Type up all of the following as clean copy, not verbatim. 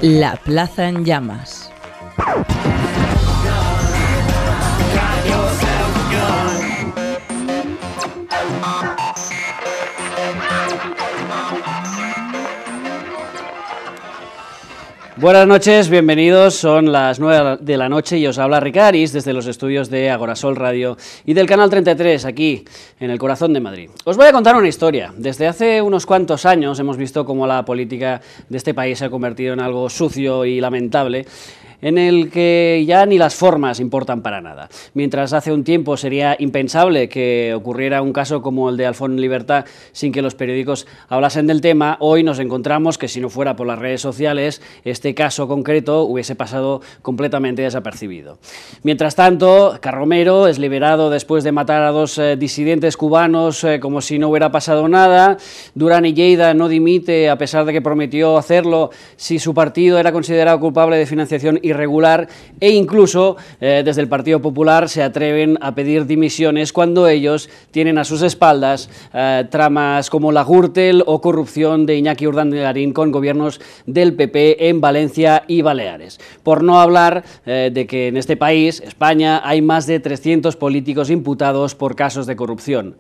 La Plaza en Llamas. Buenas noches, bienvenidos, son las 9 de la noche y os habla Ricaris desde los estudios de Agorasol Radio y del Canal 33, aquí en el corazón de Madrid. Os voy a contar una historia. Desde hace unos cuantos años hemos visto cómo la política de este país se ha convertido en algo sucio y lamentable, en el que ya ni las formas importan para nada. Mientras hace un tiempo sería impensable que ocurriera un caso como el de Alfón Libertad sin que los periódicos hablasen del tema, hoy nos encontramos que si no fuera por las redes sociales, este caso concreto hubiese pasado completamente desapercibido. Mientras tanto, Carromero es liberado después de matar a dos disidentes cubanos como si no hubiera pasado nada. Durán y Lleida no dimite a pesar de que prometió hacerlo si su partido era considerado culpable de financiación irregular, e incluso desde el Partido Popular se atreven a pedir dimisiones cuando ellos tienen a sus espaldas tramas como la Gürtel o corrupción de Iñaki Urdangarín con gobiernos del PP en Valencia y Baleares. Por no hablar de que en este país, España, hay más de 300 políticos imputados por casos de corrupción.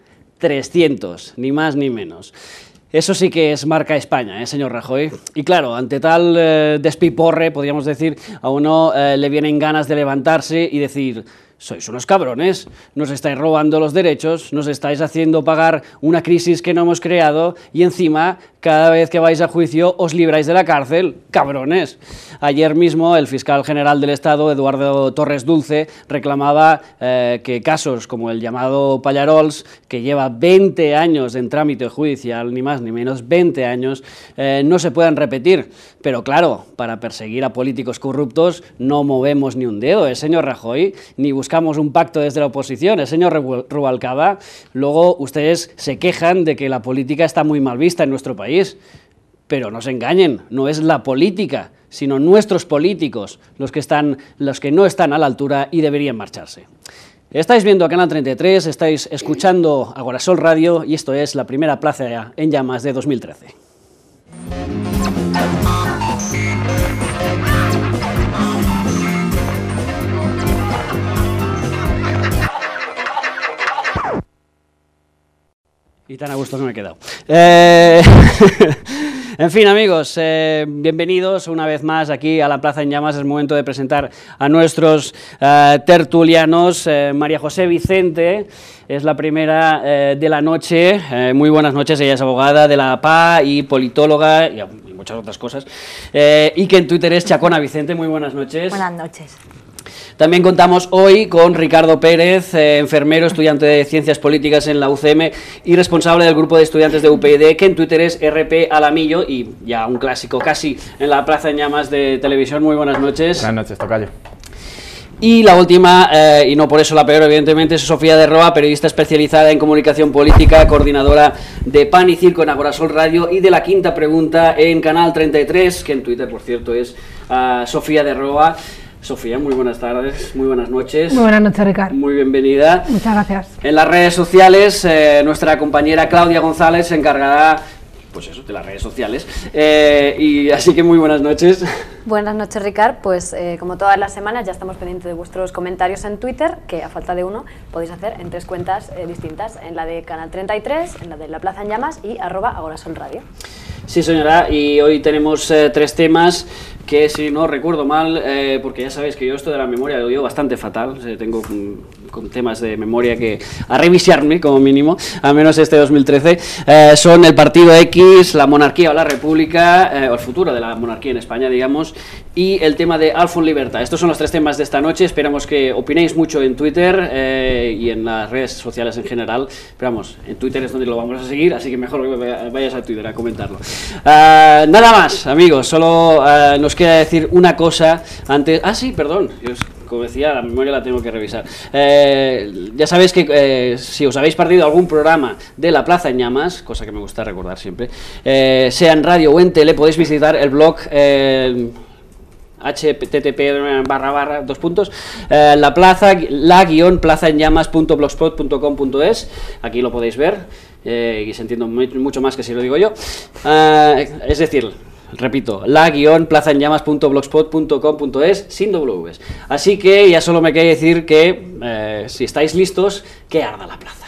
300, ni más ni menos. Eso sí que es marca España, señor Rajoy. Y claro, ante tal despiporre, podríamos decir, a uno le vienen ganas de levantarse y decir: sois unos cabrones, nos estáis robando los derechos, nos estáis haciendo pagar una crisis que no hemos creado y encima, cada vez que vais a juicio, os libráis de la cárcel, cabrones. Ayer mismo el fiscal general del Estado, Eduardo Torres Dulce, reclamaba que casos como el llamado Pallarols, que lleva 20 años en trámite judicial, ni más ni menos, 20 años, no se puedan repetir. Pero claro, para perseguir a políticos corruptos no movemos ni un dedo, señor Rajoy, ni buscamos un pacto desde la oposición, señor Rubalcaba. Luego ustedes se quejan de que la política está muy mal vista en nuestro país, pero no se engañen, no es la política, sino nuestros políticos los que no están a la altura y deberían marcharse. Estáis viendo Canal 33, estáis escuchando Agorasol Radio y esto es la primera Plaza en Llamas de 2013. Y tan a gusto que me he quedado. En fin, amigos, bienvenidos una vez más aquí a la Plaza en Llamas. Es momento de presentar a nuestros tertulianos. María José Vicente es la primera de la noche. Muy buenas noches, ella es abogada de la APA y politóloga y muchas otras cosas. Y que en Twitter es Chacona Vicente. Muy buenas noches. Buenas noches. También contamos hoy con Ricardo Pérez, enfermero, estudiante de Ciencias Políticas en la UCM y responsable del grupo de estudiantes de UPyD, que en Twitter es RP Alamillo, y ya un clásico casi en la Plaza en Llamas de televisión. Muy buenas noches. Buenas noches, tocayo. Y la última, y no por eso la peor, evidentemente, es Sofía de Roa, periodista especializada en comunicación política, coordinadora de Pan y Circo en Agorasol Radio y de La Quinta Pregunta en Canal 33, que en Twitter, por cierto, es Sofía de Roa. Sofía, muy buenas tardes, muy buenas noches. Muy buenas noches, Ricardo. Muy bienvenida. Muchas gracias. En las redes sociales, nuestra compañera Claudia González se encargará, pues eso, de las redes sociales. Y así que muy buenas noches. Buenas noches, Ricard. Pues como todas las semanas ya estamos pendientes de vuestros comentarios en Twitter, que a falta de uno podéis hacer en 3 cuentas distintas, en la de Canal 33, en la de La Plaza en Llamas y @Agorasol Radio. Sí, señora, y hoy tenemos 3 temas que, si no recuerdo mal, porque ya sabéis que yo esto de la memoria lo digo bastante fatal, tengo con temas de memoria que a revisarme como mínimo, al menos este 2013, son el Partido X, la monarquía o la república, o el futuro de la monarquía en España, digamos, y el tema de Alfón Libertad. Estos son los 3 temas de esta noche. Esperamos que opinéis mucho en Twitter y en las redes sociales en general, pero vamos, en Twitter es donde lo vamos a seguir, así que mejor que vayas a Twitter a comentarlo. Nada más, amigos, solo nos queda decir una cosa antes. Sí, perdón, como decía, la memoria la tengo que revisar. Ya sabéis que si os habéis perdido algún programa de La Plaza en Llamas, cosa que me gusta recordar siempre, sea en radio o en tele, podéis visitar el blog http://2 la plaza la-plazaenllamas.blogspot.com.es. Aquí lo podéis ver y se entiende mucho más que si lo digo yo. Es decir, repito, la-plazaenllamas.blogspot.com.es sin Ws. Así que ya solo me queda decir que, si estáis listos, que arda la plaza.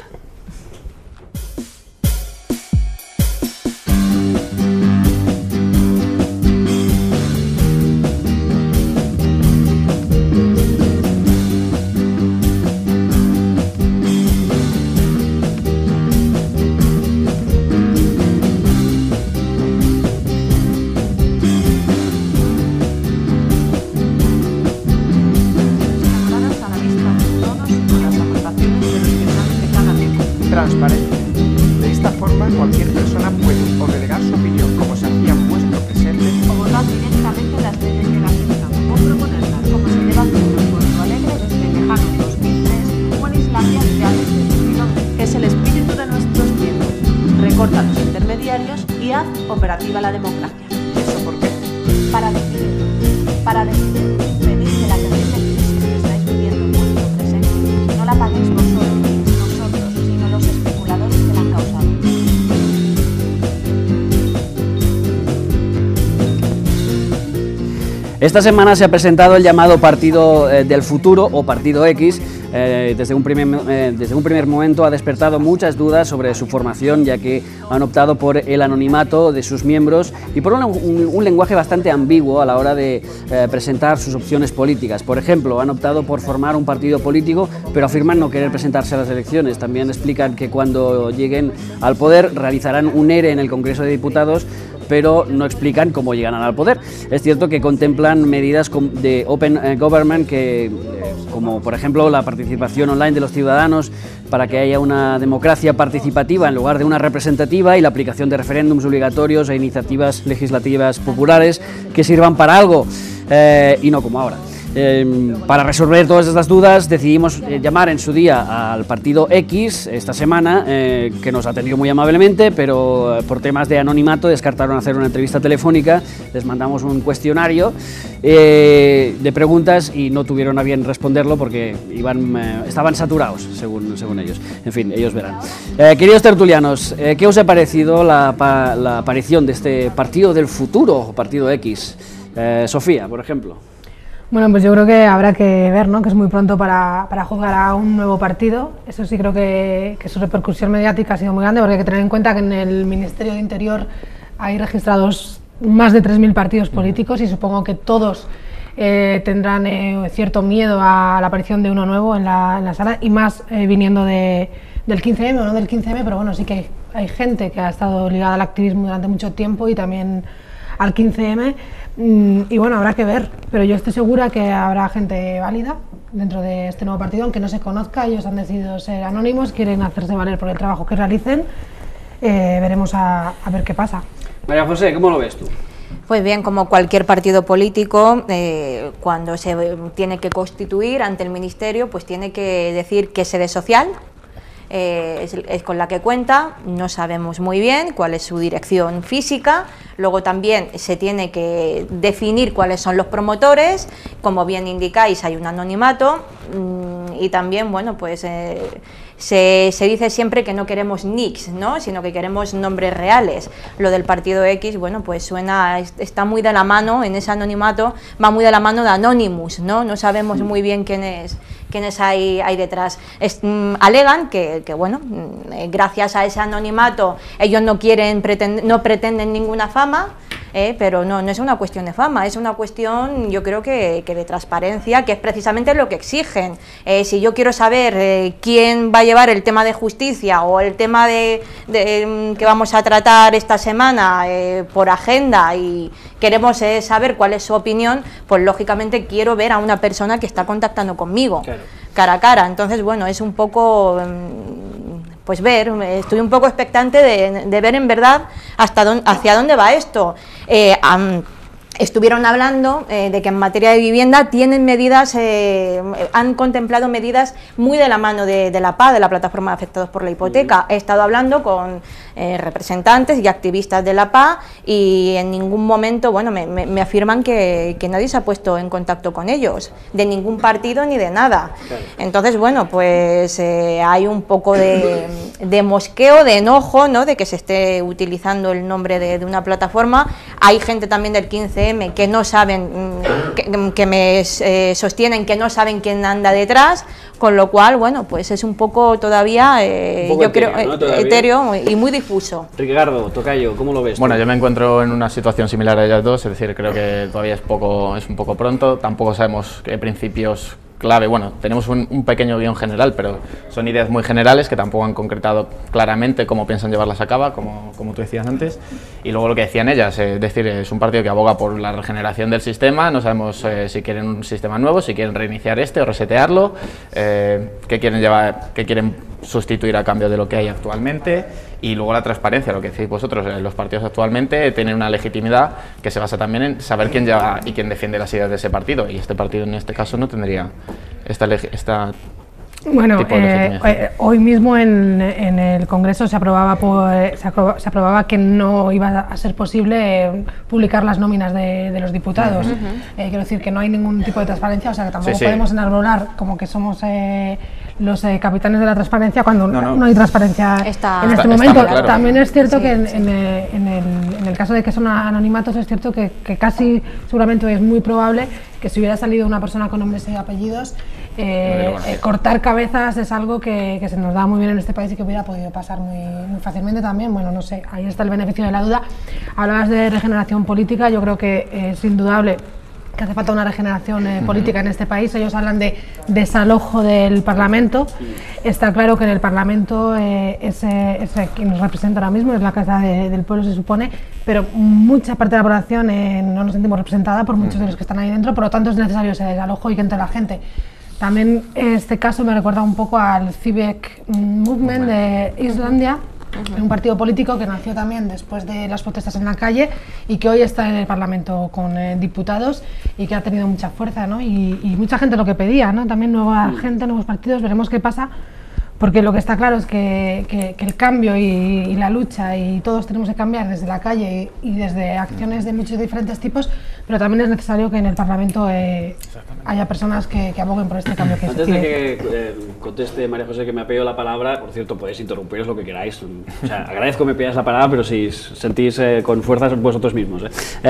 Transparencia. De esta forma, cualquier persona puede o delegar su opinión, como se hacía en vuestro presente, o votar directamente las leyes que la afectan, o proponerlas, como se lleva haciendo en Puerto Alegre desde el lejano 2003 o en Islandia ya desde 2011. Es el espíritu de nuestros tiempos. Recorta los intermediarios y haz operativa la democracia. ¿eso por qué? Para decidir venid de la terrible crisis que estáis viviendo en vuestro presente. No la paguéis nosotros, sino los especuladores que la han causado. Esta semana se ha presentado el llamado Partido del Futuro o Partido X. Desde un primer momento ha despertado muchas dudas sobre su formación, ya que han optado por el anonimato de sus miembros y por un lenguaje bastante ambiguo a la hora de presentar sus opciones políticas. Por ejemplo, han optado por formar un partido político, pero afirman no querer presentarse a las elecciones. También explican que cuando lleguen al poder realizarán un ERE en el Congreso de Diputados, pero no explican cómo llegarán al poder. Es cierto que contemplan medidas de Open Government, como por ejemplo la participación online de los ciudadanos para que haya una democracia participativa en lugar de una representativa, y la aplicación de referéndums obligatorios e iniciativas legislativas populares que sirvan para algo y no como ahora. Para resolver todas estas dudas decidimos llamar en su día al Partido X esta semana, que nos atendió muy amablemente, pero por temas de anonimato descartaron hacer una entrevista telefónica. Les mandamos un cuestionario de preguntas y no tuvieron a bien responderlo porque estaban saturados, según ellos. En fin, ellos verán. Queridos tertulianos, ¿qué os ha parecido la aparición de este Partido del Futuro, Partido X? Sofía, por ejemplo. Bueno, pues yo creo que habrá que ver, ¿no?, que es muy pronto para juzgar a un nuevo partido. Eso sí, creo que su repercusión mediática ha sido muy grande, porque hay que tener en cuenta que en el Ministerio de Interior hay registrados más de 3.000 partidos políticos y supongo que todos tendrán cierto miedo a la aparición de uno nuevo en la sala, y más viniendo del 15M o no del 15M, pero bueno, sí que hay gente que ha estado ligada al activismo durante mucho tiempo y también al 15M. Y bueno, habrá que ver, pero yo estoy segura que habrá gente válida dentro de este nuevo partido, aunque no se conozca. Ellos han decidido ser anónimos, quieren hacerse valer por el trabajo que realicen. Veremos a ver qué pasa. María José, ¿cómo lo ves tú? Pues bien, como cualquier partido político, cuando se tiene que constituir ante el Ministerio, pues tiene que decir qué sede social es con la que cuenta. No sabemos muy bien cuál es su dirección física. Luego también se tiene que definir cuáles son los promotores. Como bien indicáis, hay un anonimato, y también, bueno, pues se dice siempre que no queremos nicks, ¿no?, sino que queremos nombres reales. Lo del Partido X, bueno, pues está muy de la mano, en ese anonimato va muy de la mano de Anonymous, ¿no? No sabemos muy bien quiénes hay detrás. Alegan que bueno, gracias a ese anonimato ellos no pretenden ninguna fama, pero no es una cuestión de fama, es una cuestión, yo creo que de transparencia, que es precisamente lo que exigen. Si yo quiero saber quién va a llevar el tema de justicia o el tema que vamos a tratar esta semana por agenda, y queremos saber cuál es su opinión, pues lógicamente quiero ver a una persona que está contactando conmigo, claro, cara a cara. Entonces, bueno, es un poco pues estoy un poco expectante de ver en verdad hacia dónde va esto. Estuvieron hablando de que en materia de vivienda tienen medidas, han contemplado medidas muy de la mano de la PA, de la Plataforma de Afectados por la Hipoteca. He estado hablando con representantes y activistas de la PA y en ningún momento, bueno, me afirman que nadie se ha puesto en contacto con ellos, de ningún partido ni de nada. Entonces, bueno, pues hay un poco de mosqueo, de enojo, ¿no?, de que se esté utilizando el nombre de una plataforma. hay gente también del 15M que no saben, que me sostienen que no saben quién anda detrás, con lo cual, bueno, pues es un poco todavía, yo creo, etéreo y muy difuso. Ricardo, tocayo, ¿cómo lo ves? Bueno, yo me encuentro en una situación similar a ellas dos, es decir, creo que todavía es un poco pronto, tampoco sabemos qué principios clave, bueno, tenemos un pequeño guión general, pero son ideas muy generales que tampoco han concretado claramente cómo piensan llevarlas a cabo, como tú decías antes, y luego lo que decían ellas, es decir, es un partido que aboga por la regeneración del sistema, no sabemos si quieren un sistema nuevo, si quieren reiniciar o resetearlo, qué quieren sustituir a cambio de lo que hay actualmente, y luego la transparencia, lo que decís vosotros, los partidos actualmente tienen una legitimidad que se basa también en saber quién lleva y quién defiende las ideas de ese partido, y este partido en este caso no tendría esta bueno, tipo de legitimidad. Hoy mismo en el Congreso se aprobaba que no iba a ser posible publicar las nóminas de los diputados. Quiero decir que no hay ningún tipo de transparencia, o sea que tampoco podemos enarbolar como que somos los capitanes de la transparencia cuando no hay transparencia en este momento. Claro. También es cierto que en el caso de que son anonimatos, es cierto que casi seguramente es muy probable que si hubiera salido una persona con nombres y apellidos, cortar cabezas es algo que se nos da muy bien en este país y que hubiera podido pasar muy fácilmente también. Bueno, no sé, ahí está el beneficio de la duda. Hablabas de regeneración política, yo creo que es indudable que hace falta una regeneración política en este país. Ellos hablan de desalojo del Parlamento. Está claro que en el Parlamento es quien nos representa ahora mismo, es la Casa del Pueblo, se supone, pero mucha parte de la población no nos sentimos representada por muchos de los que están ahí dentro, por lo tanto es necesario ese desalojo y que entre la gente. También este caso me recuerda un poco al Civic Movement de Islandia, un partido político que nació también después de las protestas en la calle y que hoy está en el Parlamento con diputados y que ha tenido mucha fuerza, ¿no? Y mucha gente lo que pedía, ¿no? También nueva gente, nuevos partidos, veremos qué pasa, porque lo que está claro es que el cambio y la lucha, y todos tenemos que cambiar desde la calle y desde acciones de muchos diferentes tipos, pero también es necesario que en el Parlamento haya personas que aboguen por este cambio. Antes de que conteste María José, que me ha pedido la palabra, por cierto, podéis interrumpiros lo que queráis. O sea, agradezco que me pidáis la palabra, pero si sentís con fuerzas vosotros mismos.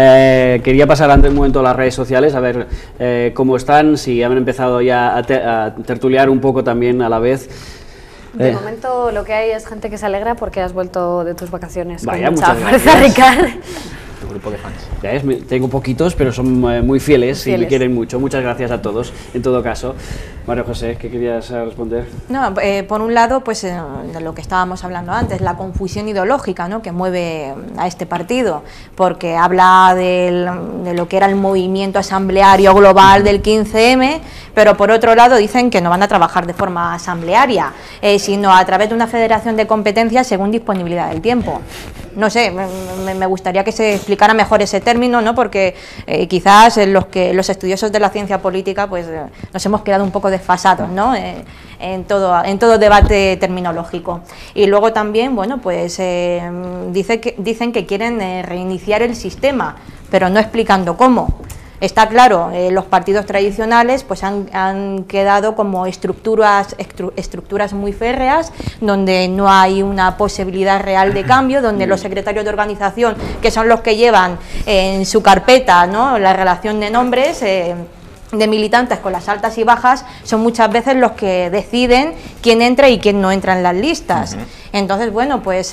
Quería pasar antes un momento a las redes sociales, a ver cómo están, si han empezado ya a tertuliar un poco también a la vez. De momento lo que hay es gente que se alegra porque has vuelto de tus vacaciones. Vaya, con mucha muchas fuerza, gracias. Ricardo. Tu grupo de fans. Ya ves, tengo poquitos, pero son muy fieles y me quieren mucho. Muchas gracias a todos, en todo caso. María José, ¿qué querías responder? No, por un lado, pues de lo que estábamos hablando antes, la confusión ideológica, ¿no?, que mueve a este partido, porque habla de lo que era el movimiento asambleario global del 15M, pero por otro lado dicen que no van a trabajar de forma asamblearia, sino a través de una federación de competencias según disponibilidad del tiempo. No sé, me gustaría que se explicara mejor ese término, ¿no?, porque quizás los estudiosos de la ciencia política pues nos hemos quedado un poco desfasados, ¿no?, en todo debate terminológico. Y luego también, bueno, pues dicen que quieren reiniciar el sistema, pero no explicando cómo. Está claro, los partidos tradicionales pues han quedado como estructuras muy férreas, donde no hay una posibilidad real de cambio, donde los secretarios de organización, que son los que llevan en su carpeta, ¿no?, la relación de nombres de militantes con las altas y bajas, son muchas veces los que deciden quién entra y quién no entra en las listas. Entonces, bueno, pues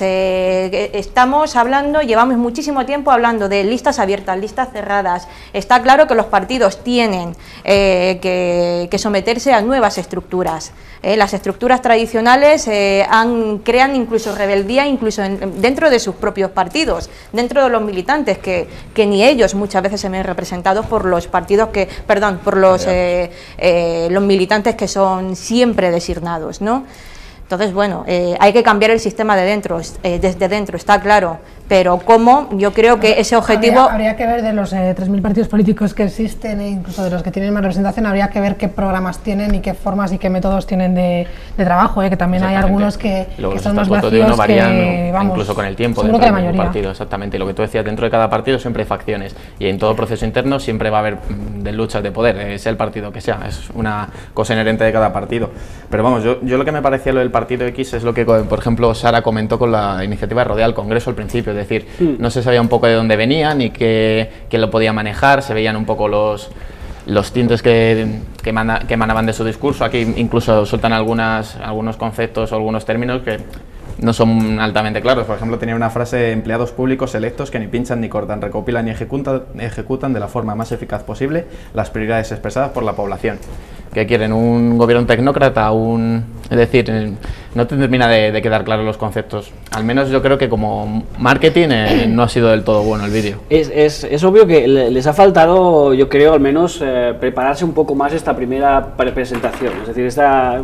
llevamos muchísimo tiempo hablando de listas abiertas, listas cerradas. Está claro que los partidos tienen que someterse a nuevas estructuras. Las estructuras tradicionales crean incluso rebeldía, incluso dentro de sus propios partidos, dentro de los militantes, que ni ellos muchas veces se ven representados por los partidos por los militantes que son siempre designados, ¿no? Entonces, bueno, hay que cambiar el sistema desde dentro, está claro, pero ¿cómo? Yo creo que ese objetivo... Habría que ver de los 3.000 partidos políticos que existen, e incluso de los que tienen más representación, habría que ver qué programas tienen y qué formas y qué métodos tienen de trabajo, que también hay algunos que son más vacíos, de uno varían, que, vamos, incluso con el tiempo dentro del mismo partido, exactamente. Y lo que tú decías, dentro de cada partido siempre hay facciones, y en todo proceso interno siempre va a haber de luchas de poder, sea el partido que sea, es una cosa inherente de cada partido. Pero vamos, yo lo que me parecía lo del partido X es lo que, por ejemplo, Sara comentó con la iniciativa de Rodea al Congreso al principio, es decir, no se sabía un poco de dónde venía ni quién lo podía manejar, se veían un poco los tintes que emanaban de su discurso. Aquí incluso sueltan algunos conceptos o algunos términos que no son altamente claros. Por ejemplo, tenía una frase: empleados públicos electos que ni pinchan ni cortan, recopilan y ejecutan de la forma más eficaz posible las prioridades expresadas por la población. Que quieren un gobierno tecnócrata, es decir, no te termina de quedar claros los conceptos. Al menos yo creo que como marketing no ha sido del todo bueno el vídeo. Es obvio que les ha faltado, yo creo, al menos prepararse un poco más esta primera presentación, es decir,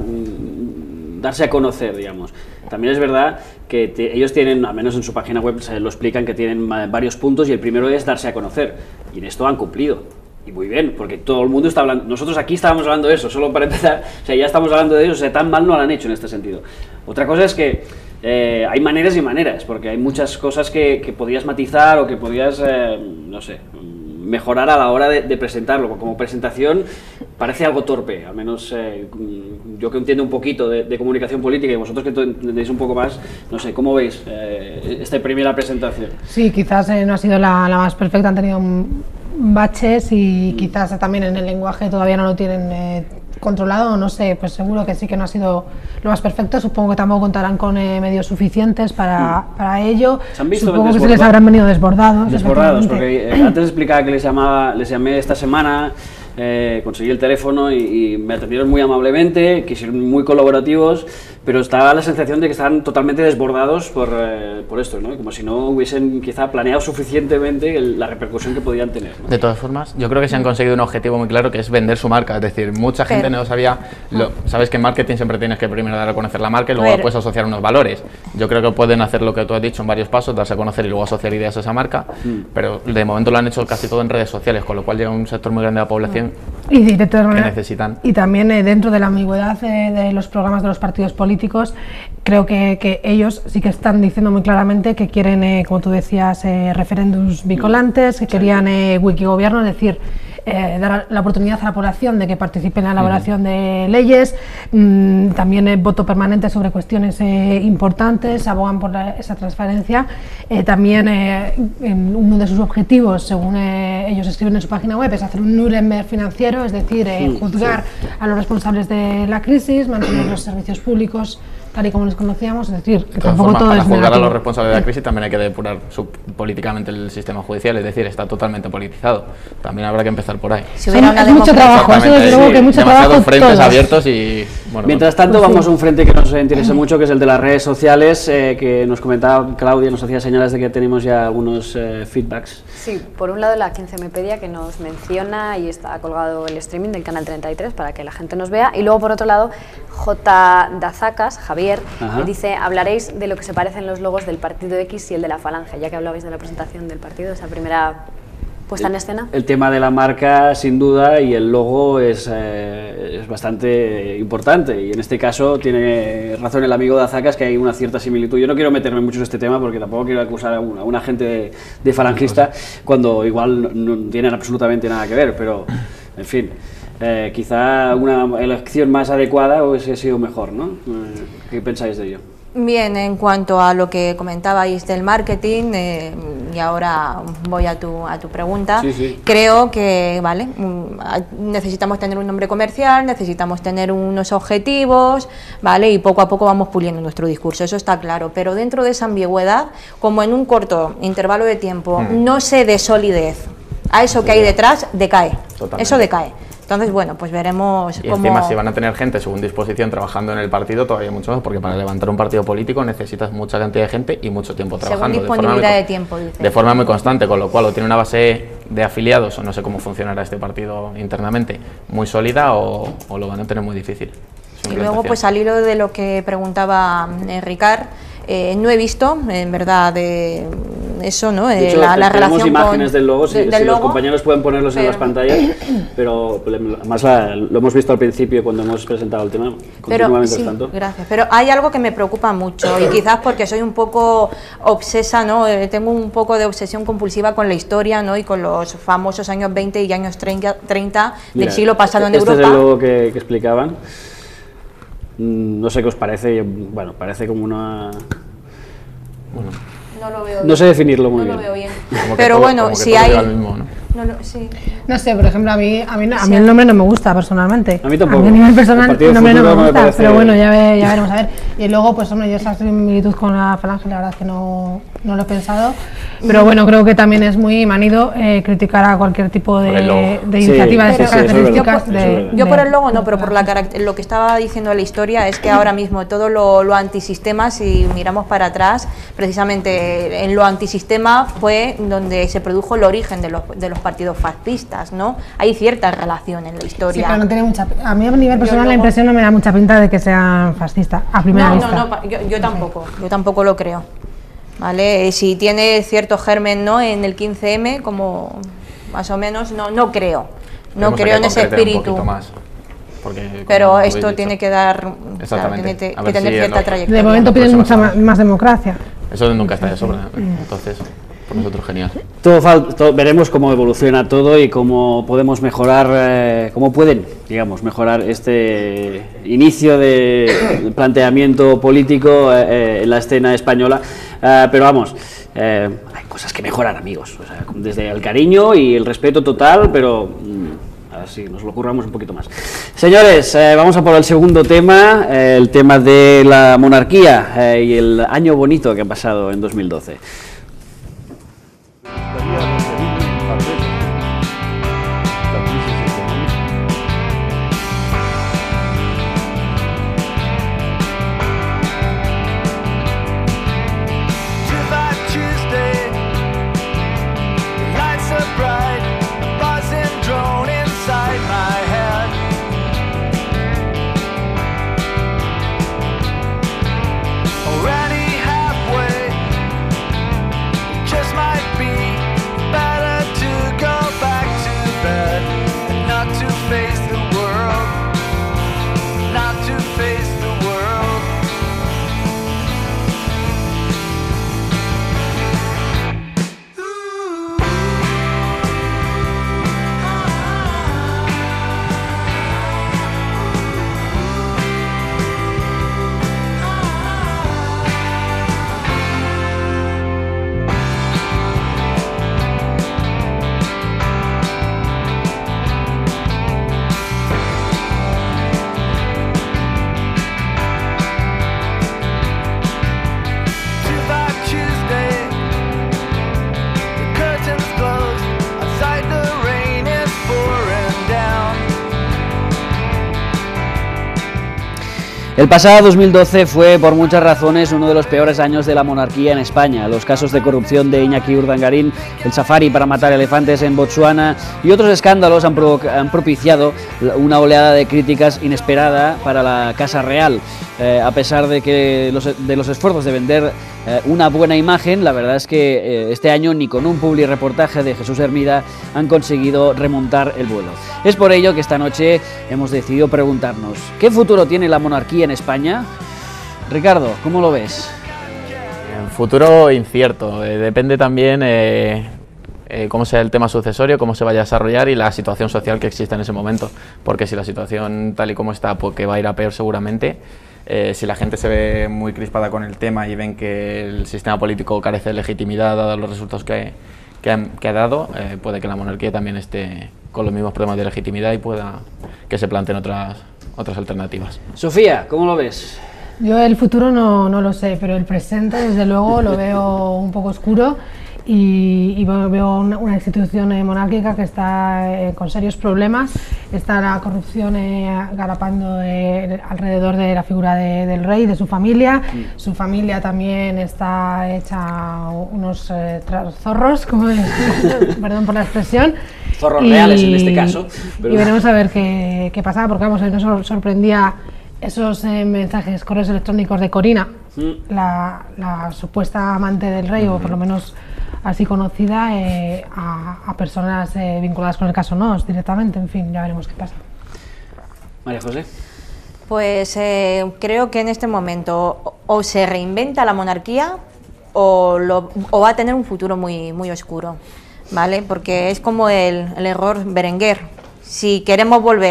darse a conocer, digamos. También es verdad que ellos tienen, al menos en su página web se lo explican, que tienen varios puntos y el primero es darse a conocer, y en esto han cumplido. Y muy bien, porque todo el mundo está hablando, nosotros aquí estábamos hablando de eso, solo para empezar, o sea, ya estamos hablando de eso, o sea, tan mal no lo han hecho en este sentido. Otra cosa es que hay maneras y maneras, porque hay muchas cosas que podías matizar o que podías, no sé, mejorar a la hora de presentarlo. Como presentación parece algo torpe, al menos yo que entiendo un poquito de comunicación política y vosotros que entendéis un poco más, no sé, ¿cómo veis esta primera presentación? Sí, quizás no ha sido la más perfecta, han tenido baches y quizás también en el lenguaje todavía no lo tienen controlado, no sé, pues seguro que sí que no ha sido lo más perfecto. Supongo que tampoco contarán con medios suficientes para ello. Supongo que sí les habrán venido desbordados. Desbordados, porque antes explicaba que les llamé esta semana, conseguí el teléfono y me atendieron muy amablemente, quisieron muy colaborativos, pero estaba la sensación de que estaban totalmente desbordados por esto, ¿no? Como si no hubiesen quizá planeado suficientemente la repercusión que podían tener, ¿no? De todas formas, yo creo que se han conseguido un objetivo muy claro, que es vender su marca. Es decir, mucha gente no sabía, sabes que en marketing siempre tienes que primero dar a conocer la marca y luego puedes asociar unos valores. Yo creo que pueden hacer lo que tú has dicho en varios pasos, darse a conocer y luego asociar ideas a esa marca, pero de momento lo han hecho casi todo en redes sociales, con lo cual llega un sector muy grande de la población y de todas que maneras, necesitan. Y también dentro de la ambigüedad de los programas de los partidos políticos, creo que ellos sí que están diciendo muy claramente que quieren, como tú decías, referéndums vinculantes, que querían wikigobierno, es decir, dar la oportunidad a la población de que participe en la elaboración de leyes, también voto permanente sobre cuestiones importantes, abogan por esa transparencia. También uno de sus objetivos, según ellos escriben en su página web, es hacer un Nuremberg financiero, es decir, juzgar a los responsables de la crisis, mantener los servicios públicos tal y como los conocíamos, es decir, que tampoco todo es negativo. Para juzgar a los responsables de la crisis también hay que depurar políticamente el sistema judicial, es decir, está totalmente politizado. También habrá que empezar por ahí. Si hubiera una mucho trabajo, eso desde luego que mucho trabajo. Demasiados frentes abiertos y... Bueno, mientras tanto, vamos a un frente que nos interesa mucho, que es el de las redes sociales, que nos comentaba Claudia, nos hacía señales de que tenemos ya algunos feedbacks. Sí, por un lado la 15mepedia, que nos menciona y está colgado el streaming del canal 33 para que la gente nos vea, y luego por otro lado J. Dazacas, Javier, dice: hablaréis de lo que se parecen los logos del partido X y el de la Falange, ya que hablabais de la presentación del partido, esa primera puesta en escena. El tema de la marca, sin duda, y el logo es bastante importante, y en este caso tiene razón el amigo Dazacas, que hay una cierta similitud. Yo no quiero meterme mucho en este tema porque tampoco quiero acusar a una gente de falangista cuando igual no tienen absolutamente nada que ver, pero en fin, quizá una elección más adecuada hubiese sido mejor, ¿no? ¿Qué pensáis de ello? Bien, en cuanto a lo que comentabais del marketing, y ahora voy a tu pregunta, creo que vale, necesitamos tener un nombre comercial, necesitamos tener unos objetivos, vale, y poco a poco vamos puliendo nuestro discurso, eso está claro, pero dentro de esa ambigüedad, como en un corto intervalo de tiempo no se dé solidez a eso que hay detrás, decae, eso decae. Entonces, bueno, pues veremos cómo... Y encima, si van a tener gente según disposición trabajando en el partido, todavía mucho más, porque para levantar un partido político necesitas mucha cantidad de gente y mucho tiempo trabajando. Según disponibilidad de tiempo, dice. De forma muy constante, con lo cual o tiene una base de afiliados, o no sé cómo funcionará este partido internamente, muy sólida, o lo van a tener muy difícil. Y luego, pues al hilo de lo que preguntaba Ricard, no he visto, en verdad, eso, ¿no? De hecho, la relación imágenes del logo, si logo, los compañeros pueden ponerlos en las pantallas, pero además lo hemos visto al principio cuando hemos presentado el tema, continuamente sí, tanto. Gracias, pero hay algo que me preocupa mucho, y quizás porque soy un poco obsesa, ¿no? Tengo un poco de obsesión compulsiva con la historia, ¿no? Y con los famosos años 20 y años 30 del siglo pasado en Europa. Este es el logo que explicaban. No sé qué os parece, bueno, parece como una... Bueno, No lo veo no sé definirlo muy no lo bien. veo bien. como que Pero todo- bueno, como que si todo hay... lleva al mismo, ¿no? sí. No sé, por ejemplo, a mí el nombre no me gusta personalmente. A mí tampoco. A nivel El personal Partido el nombre no Futuro me me gusta, parece- pero bueno, ya veremos a ver. Y luego, pues hombre, yo esa similitud con la Falange, la verdad es que no lo he pensado. Pero bueno, creo que también es muy manido criticar a cualquier tipo Por el logo. de iniciativa de Sí, estas sí, eso es verdad, características. eso es verdad. Yo por el logo no, pero por lo que estaba diciendo la historia es que ahora mismo todo lo antisistema, si miramos para atrás, precisamente en lo antisistema fue donde se produjo el origen de los partidos fascistas, ¿no? Hay cierta relación en la Sí, historia. pero no tiene mucha. A mí a nivel personal la luego- impresión no me da mucha pinta de que sean fascistas a primera vista. Yo tampoco lo creo. ¿Vale? Si tiene cierto germen, ¿no?, en el 15M, como más o menos, no creo. No Tenemos creo que en ese concretar un espíritu. poquito más, porque, como Pero habéis esto dicho, tiene que dar, claro, Exactamente. tiene A que ver tener si en cierta los- trayectoria. De momento piden próximas mucha semanas. más democracia. Eso nunca está de sobra, entonces, por nosotros genial. Veremos cómo evoluciona todo y cómo podemos mejorar, cómo pueden, digamos, mejorar este inicio de planteamiento político en la escena española. Pero vamos, hay cosas que mejorar, amigos. O sea, desde el cariño y el respeto total, pero a ver si nos lo curramos un poquito más. Señores, vamos a por el segundo tema, el tema de la monarquía y el año bonito que ha pasado en 2012. El pasado 2012 fue, por muchas razones, uno de los peores años de la monarquía en España. Los casos de corrupción de Iñaki Urdangarín, el safari para matar elefantes en Botsuana y otros escándalos han propiciado una oleada de críticas inesperada para la Casa Real. A pesar de los esfuerzos de vender una buena imagen, la verdad es que este año ni con un publireportaje de Jesús Hermida han conseguido remontar el vuelo. Es por ello que esta noche hemos decidido preguntarnos, ¿qué futuro tiene la monarquía en España? Ricardo, ¿cómo lo ves? En futuro incierto, depende también cómo sea el tema sucesorio, cómo se vaya a desarrollar y la situación social que exista en ese momento, porque si la situación tal y como está, pues que va a ir a peor seguramente. Si la gente se ve muy crispada con el tema y ven que el sistema político carece de legitimidad dado los resultados que ha dado, puede que la monarquía también esté con los mismos problemas de legitimidad y pueda que se planteen otras alternativas. Sofía, ¿cómo lo ves? Yo el futuro no lo sé, pero el presente desde luego lo veo un poco oscuro y veo una institución monárquica que está con serios problemas. Está la corrupción galopando alrededor de la figura del rey, de su familia. Su familia también está hecha unos zorros, como perdón por la expresión. Zorros reales en este caso. Pero... Y veremos a ver qué pasa, porque vamos, a mí nos sorprendía esos mensajes, correos electrónicos de Corina, la supuesta amante del rey, o por lo menos así conocida, a personas vinculadas con el caso Nos directamente. En fin, ya veremos qué pasa. María José. Pues creo que en este momento o se reinventa la monarquía o va a tener un futuro muy, muy oscuro, ¿vale? Porque es como el error Berenguer. Si queremos volver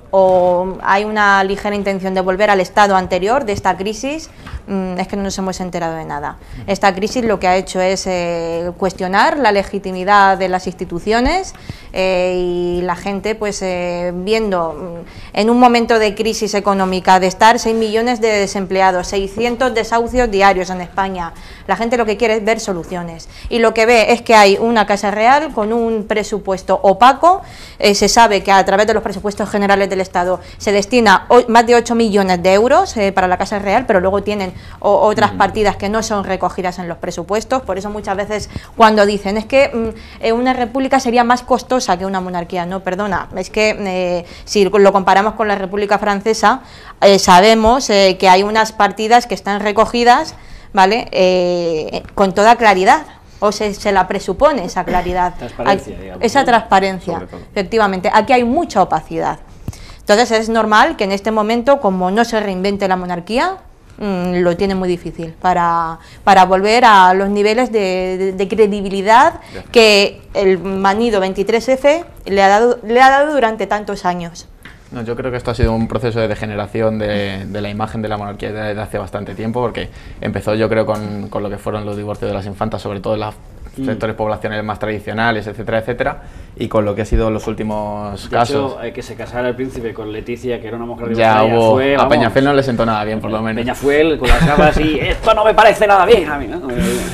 o hay una ligera intención de volver al estado anterior de esta crisis, es que no nos hemos enterado de nada. Esta crisis lo que ha hecho es cuestionar la legitimidad de las instituciones y la gente pues viendo en un momento de crisis económica, de estar 6 millones de desempleados, 600 desahucios diarios en España, la gente lo que quiere es ver soluciones y lo que ve es que hay una Casa Real con un presupuesto opaco. Se sabe que a través de los presupuestos generales del Estado se destina más de 8 millones de euros para la Casa Real, pero luego tienen otras partidas que no son recogidas en los presupuestos. Por eso muchas veces cuando dicen es que una república sería más costosa que una monarquía, no, perdona, es que si lo comparamos con la República Francesa, sabemos que hay unas partidas que están recogidas, ¿vale? Con toda claridad. O se la presupone esa claridad, digamos, esa transparencia, efectivamente. Aquí hay mucha opacidad. Entonces es normal que en este momento, como no se reinvente la monarquía, lo tiene muy difícil para volver a los niveles de credibilidad que el manido 23F le ha dado durante tantos años. No, yo creo que esto ha sido un proceso de degeneración de la imagen de la monarquía desde hace bastante tiempo, porque empezó yo creo con lo que fueron los divorcios de las infantas, sobre todo en los sectores poblacionales más tradicionales, etcétera, etcétera, y con lo que ha sido los últimos casos. Hecho, que se casara el príncipe con Leticia, que era una mujer ya hubo, a Peñafiel no le sentó nada bien, por lo menos. Peñafiel con las gafas y esto no me parece nada bien a mí, ¿no?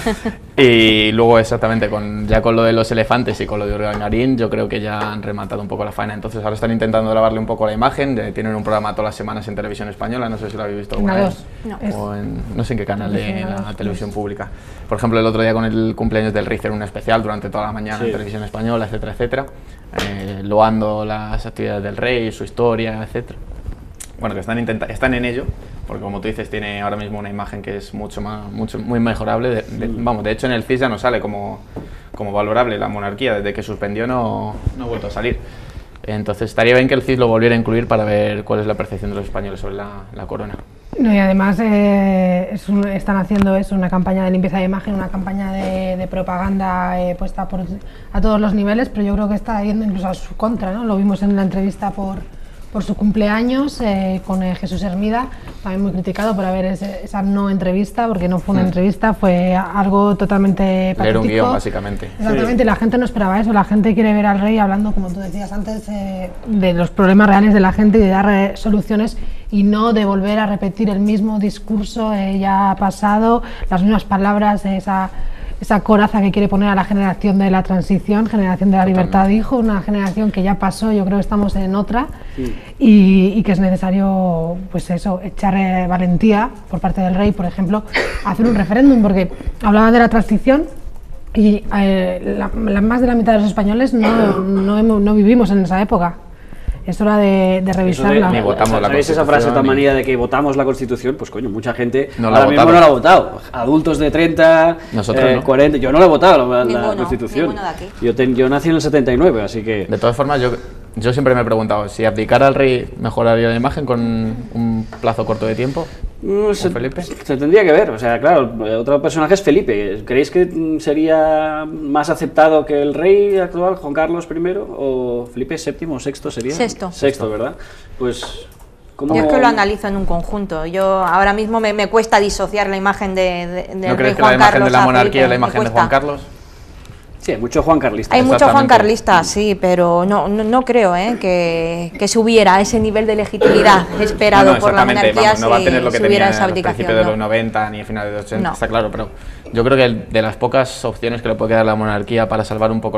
Y luego exactamente con lo de los elefantes y con lo de Urdangarín, yo creo que ya han rematado un poco la faena. Entonces ahora están intentando grabarle un poco la imagen, tienen un programa todas las semanas en Televisión Española, no sé si lo habéis visto alguna vez, o no sé en qué canal de la televisión pública. Por ejemplo, el otro día con el cumpleaños del rey hicieron un especial durante toda la mañana en Televisión Española, etcétera, etcétera, loando las actividades del rey, su historia, etcétera. Bueno, que están en ello, porque como tú dices, tiene ahora mismo una imagen que es muy mejorable. Vamos, de hecho en el CIS ya no sale como valorable la monarquía, desde que suspendió no ha vuelto a salir. Entonces estaría bien que el CIS lo volviera a incluir para ver cuál es la percepción de los españoles sobre la corona. No, y además están haciendo una campaña de limpieza de imagen, una campaña de propaganda puesta a todos los niveles, pero yo creo que está yendo incluso a su contra, ¿no? Lo vimos en la entrevista por su cumpleaños con Jesús Hermida, también muy criticado por haber esa no entrevista, porque no fue una entrevista, fue algo totalmente patético. Era un guión, básicamente. Exactamente, la gente no esperaba eso, la gente quiere ver al rey hablando, como tú decías antes, de los problemas reales de la gente y de dar soluciones, y no de volver a repetir el mismo discurso ya pasado, las mismas palabras, esa coraza que quiere poner a la generación de la transición, generación de la libertad, dijo, una generación que ya pasó, yo creo que estamos en otra, y que es necesario, pues eso, echar valentía por parte del rey, por ejemplo, hacer un referéndum, porque hablaba de la transición y más de la mitad de los españoles no vivimos en esa época. Es hora de revisarla. Ni votamos la ¿Sabéis esa frase tan manía de que votamos la Constitución? Pues coño, mucha gente no ahora mismo no la ha votado. Adultos de 30, 40, yo no la he votado la Constitución. Yo nací en el 79, así que... De todas formas, yo siempre me he preguntado, si abdicara al rey, ¿mejoraría la imagen con un plazo corto de tiempo? Felipe? Se tendría que ver, o sea, claro, otro personaje es Felipe. ¿Creéis que sería más aceptado que el rey actual, Juan Carlos I, o Felipe VII o VI sería? Sexto, ¿verdad? Pues... Yo es que lo analizo en un conjunto. Yo ahora mismo me cuesta disociar la imagen del ¿No rey crees que Juan la imagen Carlos de la monarquía Felipe? es la imagen de Juan Carlos? Sí, hay mucho Juan Carlista. Hay mucho Juan Carlista, sí, pero no creo que se hubiera ese nivel de legitimidad esperado por la monarquía. No va a tener lo que tenía esa en el principio de los 90 ni a finales de los 80, está claro, pero yo creo que de las pocas opciones que le puede quedar la monarquía para salvar un poco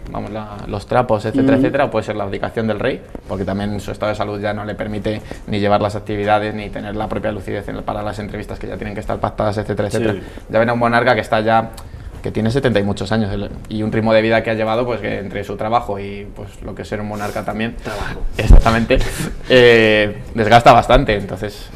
los trapos, etcétera, etcétera, puede ser la abdicación del rey, porque también su estado de salud ya no le permite ni llevar las actividades, ni tener la propia lucidez para las entrevistas que ya tienen que estar pactadas, etcétera, etcétera. Ya ven a un monarca que está ya... que tiene 70 y muchos años y un ritmo de vida que ha llevado, pues que entre su trabajo y pues lo que es ser un monarca también, exactamente, desgasta bastante, entonces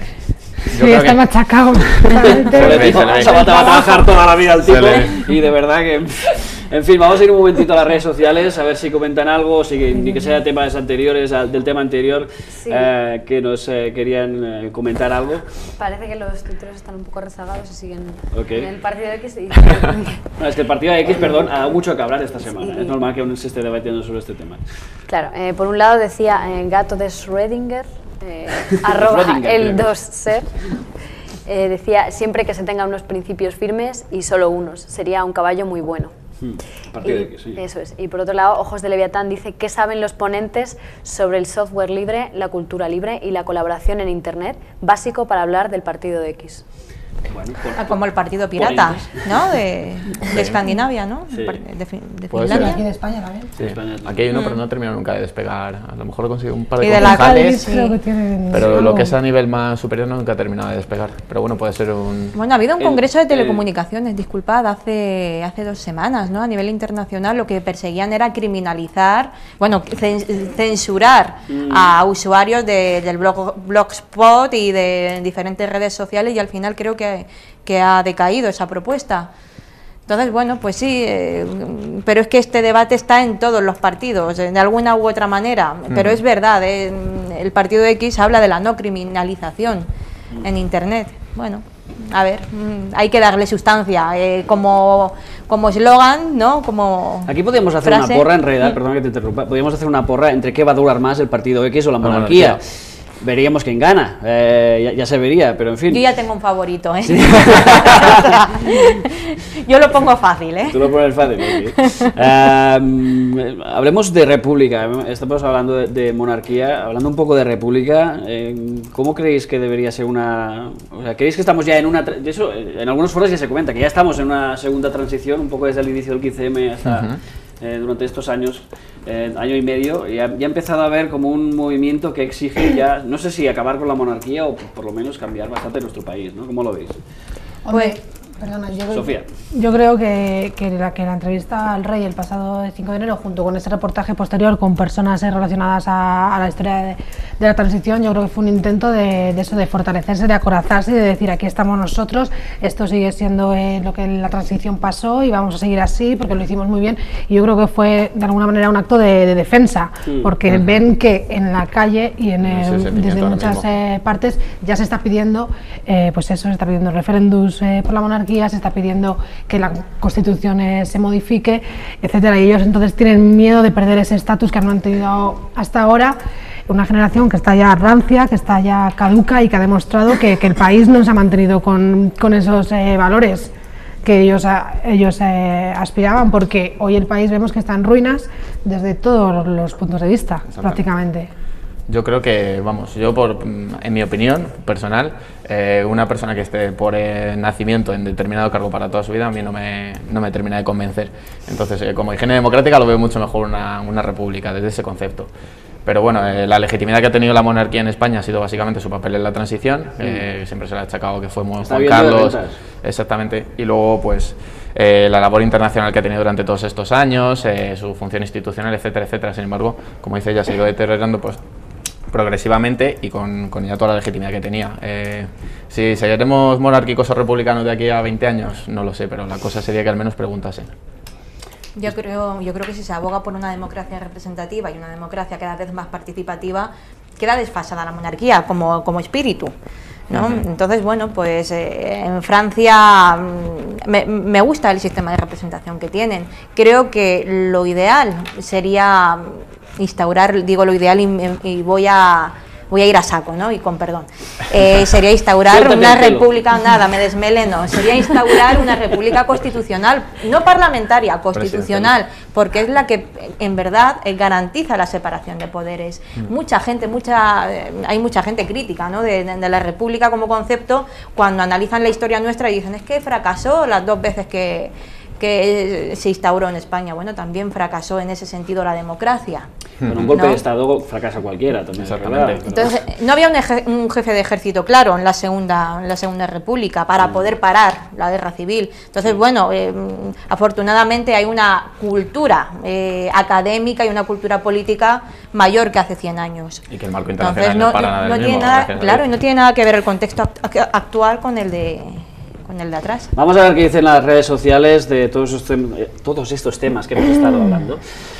yo creo está machacado. Va a trabajar toda la vida el tipo y de verdad que En fin, vamos a ir un momentito a las redes sociales a ver si comentan algo, si ni que sea temas anteriores del tema anterior, Sí. que nos querían comentar algo. Parece que los tuiteros están un poco rezagados y siguen Ok. en el partido de X. No, es que el partido de X, perdón, ha dado mucho que hablar esta semana. Es normal que aún se esté debatiendo sobre este tema. Claro, por un lado decía gato de Schrödinger, arroba Schrödinger, el creo. 2ser, decía siempre que se tengan unos principios firmes y solo unos, sería un caballo muy bueno. A partir de Y, X, sí. eso es. Y por otro lado, Ojos de Leviatán dice ¿qué saben los ponentes sobre el software libre, la cultura libre y la colaboración en Internet, básico para hablar del partido de X? Bueno, Como el partido pirata, Ponentes. ¿no? De Escandinavia, ¿no? Sí. De Puede Y ser. Finlandia. aquí de España también. Sí. España. Aquí hay uno, pero no termina nunca de despegar. A lo mejor he conseguido un par de Y de la concejales, Sí. Creo que tienen pero lo algo. que es a nivel más superior nunca ha terminado de despegar. Pero bueno, puede ser un... Bueno, ha habido un El- congreso de el- telecomunicaciones, disculpad, hace 2 semanas, ¿no? A nivel internacional lo que perseguían era criminalizar, bueno, censurar a usuarios del Blogspot y de diferentes redes sociales y al final creo que ha decaído esa propuesta. Entonces, bueno, pues sí, pero es que este debate está en todos los partidos, de alguna u otra manera. Pero es verdad, el partido X habla de la no criminalización en Internet. Bueno, a ver, hay que darle sustancia, como eslogan, ¿no? Como Aquí podríamos hacer frase. una porra en realidad, perdón que te interrumpa, podríamos hacer una porra entre qué va a durar más el partido X o la monarquía. Veríamos quién gana, ya se vería, pero en fin. Yo ya tengo un favorito, ¿eh? Yo lo pongo fácil, ¿eh? Tú lo pones fácil. Ok. Hablemos de república. Estamos hablando de monarquía, hablando un poco de república. ¿Cómo creéis que debería ser una? O sea, ¿creéis que estamos ya en una? De eso, en algunos foros ya se comenta que ya estamos en una segunda transición, un poco desde el inicio del 15M hasta durante estos años, año y medio, y ha empezado a haber como un movimiento que exige ya, no sé si acabar con la monarquía o por lo menos cambiar bastante nuestro país, ¿no? ¿Cómo lo veis? Hombre, perdona, Sofía. yo creo que la entrevista al rey el pasado 5 de enero, junto con ese reportaje posterior con personas relacionadas a la historia de la transición, yo creo que fue un intento de eso, de fortalecerse, de acorazarse y de decir aquí estamos nosotros, esto sigue siendo lo que la transición pasó y vamos a seguir así porque lo hicimos muy bien. Y yo creo que fue de alguna manera un acto de defensa, porque ven que en la calle y desde muchas partes ya se está pidiendo, pues eso, se está pidiendo referéndums por la monarquía, se está pidiendo que la Constitución se modifique, etcétera, y ellos entonces tienen miedo de perder ese estatus que han mantenido hasta ahora, una generación que está ya rancia, que está ya caduca y que ha demostrado que el país no se ha mantenido con esos valores que ellos aspiraban, porque hoy el país vemos que está en ruinas desde todos los puntos de vista, prácticamente. Yo creo que, vamos, en mi opinión personal, una persona que esté por nacimiento en determinado cargo para toda su vida, a mí no me termina de convencer. Entonces, como higiene democrática, lo veo mucho mejor una república, desde ese concepto. Pero bueno, la legitimidad que ha tenido la monarquía en España ha sido básicamente su papel en la transición, siempre se le ha achacado que fue muy Juan Carlos, exactamente, y luego pues la labor internacional que ha tenido durante todos estos años, su función institucional, etcétera, etcétera. Sin embargo, como dice, ya se ha ido deteriorando pues progresivamente y con ya toda la legitimidad que tenía. Si seguiremos monárquicos o republicanos de aquí a 20 años, no lo sé, pero la cosa sería que al menos preguntasen. Yo creo que si se aboga por una democracia representativa y una democracia cada vez más participativa, queda desfasada la monarquía como espíritu, ¿no? Entonces, bueno, pues en Francia me gusta el sistema de representación que tienen. Creo que lo ideal sería instaurar, digo lo ideal y voy a ir a saco, ¿no? Y con perdón. Sería instaurar una república, nada, me desmeleno, sería instaurar una república constitucional, no parlamentaria, constitucional, porque es la que en verdad garantiza la separación de poderes. Hay mucha gente crítica, ¿no? de la república como concepto cuando analizan la historia nuestra y dicen es que fracasó las 2 veces que se instauró en España. Bueno, también fracasó en ese sentido la democracia. Con un golpe de Estado fracasa cualquiera, también. Exactamente. Entonces, no había un jefe de ejército claro en la segunda República para poder parar la guerra civil. Entonces, bueno, afortunadamente hay una cultura académica y una cultura política mayor que hace 100 años. Y que el marco internacional no para nada del mismo, tiene nada, claro, y no tiene nada que ver el contexto actual con el de con el de atrás. Vamos a ver qué dicen las redes sociales de todos estos temas que hemos estado hablando.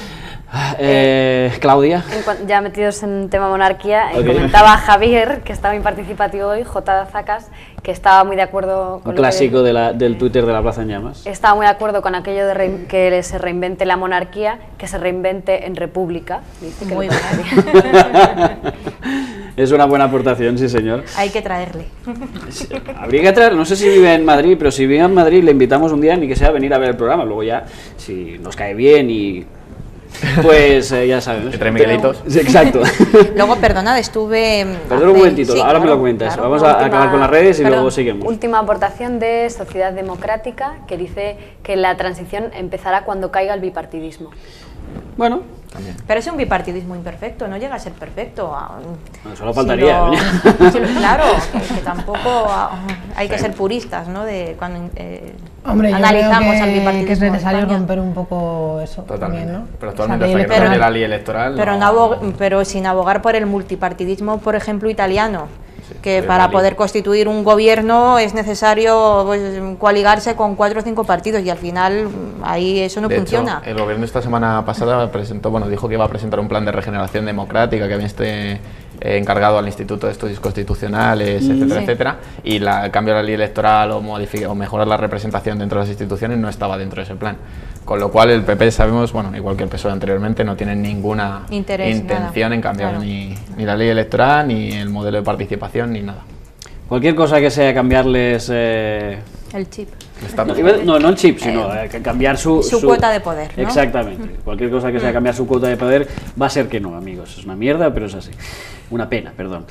Claudia. Ya metidos en tema monarquía, Okay. comentaba Javier, que estaba muy participativo hoy, J. Zacas, que estaba muy de acuerdo con Un clásico del Twitter de la Plaza en Llamas. Estaba muy de acuerdo con aquello de que se reinvente la monarquía, que se reinvente en república. Dice que Muy lo bien. Es una buena aportación, sí señor. Hay que traerle. Habría que traer, no sé si vive en Madrid, pero si vive en Madrid le invitamos un día, ni que sea a venir a ver el programa. Luego ya, si nos cae bien y... Pues ya sabemos. Entre Miguelitos. Sí, exacto. Luego, perdonad, estuve... Perdón un momentito, ahora me lo cuentas. claro. Vamos a acabar con las redes y luego seguimos. Última aportación de Sociedad Democrática, que dice que la transición empezará cuando caiga el bipartidismo. Bueno, Pero es un bipartidismo imperfecto, no llega a ser perfecto. bueno, solo faltaría. Claro, que tampoco hay que ser puristas, ¿no? De cuando Hombre, yo analizamos creo al bipartidismo que es necesario en España. romper un poco eso. Totalmente. También, ¿no? Pero actualmente Esa ley hasta que no electoral. cambie la ley electoral... Pero sin abogar por el multipartidismo, por ejemplo, italiano, que sí, para vale. poder constituir un gobierno es necesario pues, coaligarse con 4 o 5 partidos y al final ahí eso no De funciona. hecho, el gobierno esta semana pasada dijo que iba a presentar un plan de regeneración democrática que había encargado al Instituto de Estudios Constitucionales, etcétera, Sí. etcétera, y el cambio de la ley electoral o mejorar la representación dentro de las instituciones no estaba dentro de ese plan. Con lo cual el PP, sabemos, bueno, igual que el PSOE anteriormente, no tiene ninguna intención en cambiar claro. ni la ley electoral, ni el modelo de participación, ni nada. Cualquier cosa que sea cambiarles... El chip. No el chip, sino cambiar su cuota de poder, ¿no? Exactamente. Cualquier cosa que sea cambiar su cuota de poder va a ser que no, amigos. Es una mierda, pero es así. Una pena, perdón.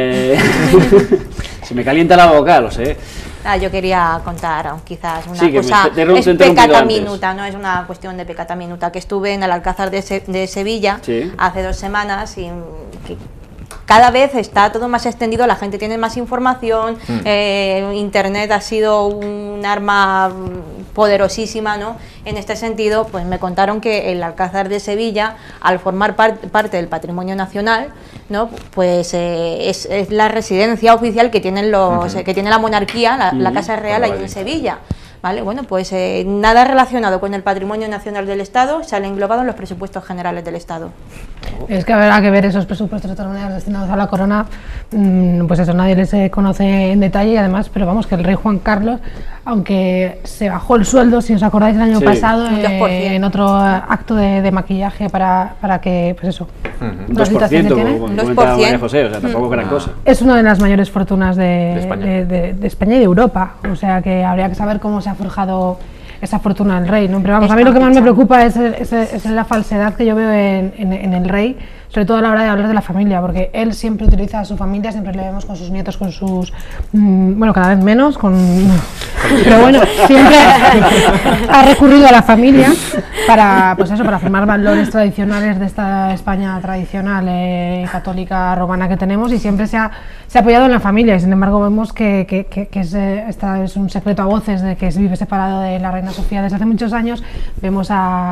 Se me calienta la boca, lo sé. Yo quería contar quizás una Sí, que cosa, te he es interrumpido pecata antes. minuta, no es una cuestión de pecata minuta, que estuve en el Alcázar de Sevilla Sí. hace 2 semanas y que cada vez está todo más extendido, la gente tiene más información, Internet ha sido un arma poderosísima, ¿no? En este sentido, pues me contaron que el Alcázar de Sevilla, al formar parte del patrimonio nacional, ¿no? Pues es la residencia oficial que tienen que tiene la monarquía, la Casa Real ahí en Sevilla. ¿Vale? Bueno, pues nada relacionado con el patrimonio nacional del Estado sale englobado en los presupuestos generales del Estado. Es que habrá que ver esos presupuestos de todas maneras destinados a la corona, pues eso nadie les conoce en detalle y además, pero vamos, que el rey Juan Carlos, aunque se bajó el sueldo, si os acordáis el año Sí. pasado, Un 10%. en otro acto de maquillaje para que, pues eso, Un la situación 2%, que tiene, como Un comentaba 2%. María José, o sea, tampoco gran cosa. es una de las mayores fortunas de España. España y de Europa, o sea que habría que saber cómo se ha forjado esa fortuna del rey, ¿no? Pero vamos, a mí lo que más me preocupa es la falsedad que yo veo en el rey, sobre todo a la hora de hablar de la familia, porque él siempre utiliza a su familia, siempre le vemos con sus nietos, con sus... bueno, cada vez menos, pero bueno, siempre ha recurrido a la familia para, pues eso, para formar valores tradicionales de esta España tradicional católica romana que tenemos y siempre se ha apoyado en la familia y sin embargo vemos que es un secreto a voces de que vive separado de la reina Sofía desde hace muchos años. Vemos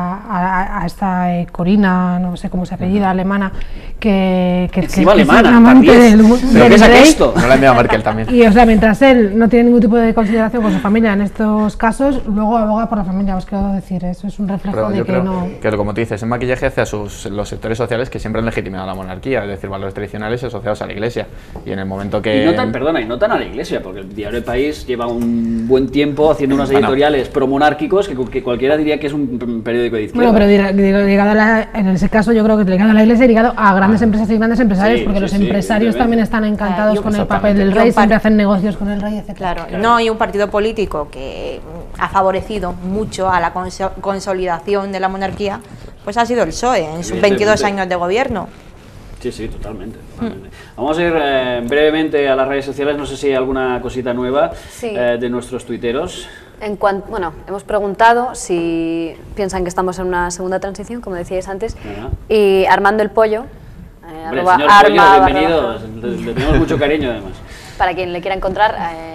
a esta Corina, no sé cómo se apellida, alemana, que Encima es alemana, un amante también. ¿Pero qué es rey. esto? No la enviado a Merkel también. Y o sea, mientras él no tiene ningún tipo de consideración con su familia en estos casos, luego aboga por la familia. Os quiero decir, eso es un reflejo Pero de yo que creo no... que como tú dices, el maquillaje hacia los sectores sociales que siempre han legitimado la monarquía, es decir, valores tradicionales asociados a la Iglesia. Y en el momento que... Y no tan a la Iglesia, porque el diario El País lleva un buen tiempo haciendo unos editoriales promonárquicos que cualquiera diría que es un periódico de izquierda. Bueno, pero ligado en ese caso yo creo que ligado a la Iglesia y ligado a grandes empresas y grandes empresarios, Sí, porque sí, los sí, empresarios evidentemente. también están encantados con el papel del rey, siempre hacen negocios con el rey, etc. Claro, no, y un partido político que ha favorecido mucho a la consolidación de la monarquía, pues ha sido el PSOE en sus 22 años de gobierno. Sí, totalmente. Vamos a ir brevemente a las redes sociales, no sé si hay alguna cosita nueva Sí. de nuestros tuiteros. Bueno, hemos preguntado si piensan que estamos en una segunda transición, como decíais antes, Ajá. y Armando el Pollo, Hombre, arroba señor arma Pollo, barra bienvenido, baja, le tenemos mucho cariño además. para quien le quiera encontrar,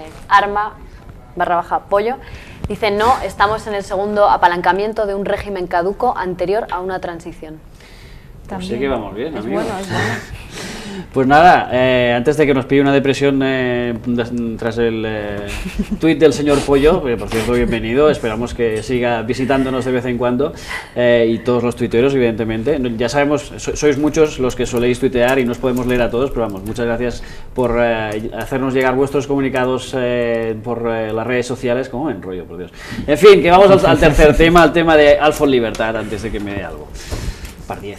arma_pollo, dice: no, estamos en el segundo apalancamiento de un régimen caduco anterior a una transición. Pues sí que vamos bien, Es amigos. bueno, es bueno. Pues nada, antes de que nos pille una depresión tras el tuit del señor Pollo, que por cierto, bienvenido, esperamos que siga visitándonos de vez en cuando, y todos los tuiteros, evidentemente. Ya sabemos, sois muchos los que soléis tuitear y no os podemos leer a todos, pero vamos, muchas gracias por hacernos llegar vuestros comunicados por las redes sociales. ¿Cómo me enrollo, por Dios? En fin, que vamos al tercer tema, al tema de Alfons Libertad, antes de que me dé algo. Par 10.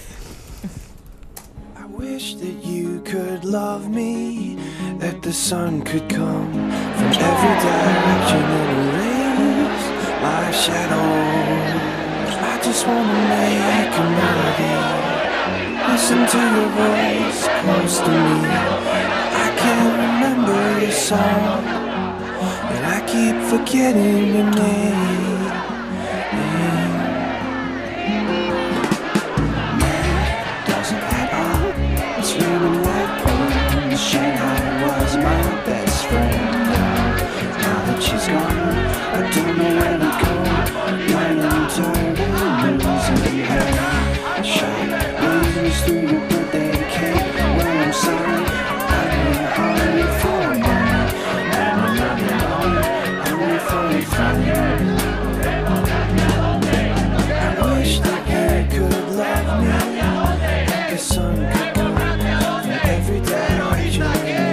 Wish that you could love me, that the sun could come from every direction and erase my shadow. I just wanna make a melody, listen to your voice close to me. I can't remember your song, and I keep forgetting your name. Shanghai was my best friend. Now that she's gone, I don't know where to go. When I'm tired and losing her, shine roses through your birthday cake. When I'm sorry, I need honey for money, and I'm not alone, only for your fun. I wish that you could love me, like the sun could come from every direction.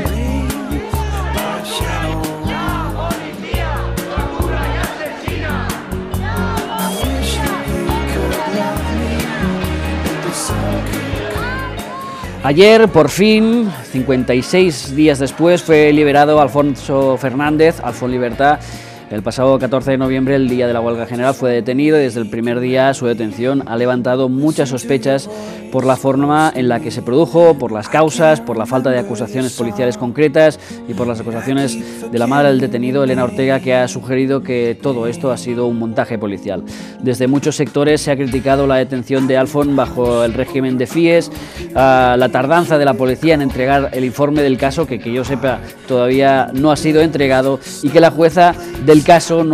Ayer, por fin, 56 días después, fue liberado Alfonso Fernández, Alfons Libertad. El pasado 14 de noviembre, el día de la huelga general, fue detenido y desde el primer día su detención ha levantado muchas sospechas por la forma en la que se produjo, por las causas, por la falta de acusaciones policiales concretas y por las acusaciones de la madre del detenido, Elena Ortega, que ha sugerido que todo esto ha sido un montaje policial. Desde muchos sectores se ha criticado la detención de Alfons bajo el régimen de FIES, la tardanza de la policía en entregar el informe del caso, que yo sepa todavía no ha sido entregado, y que la jueza del caso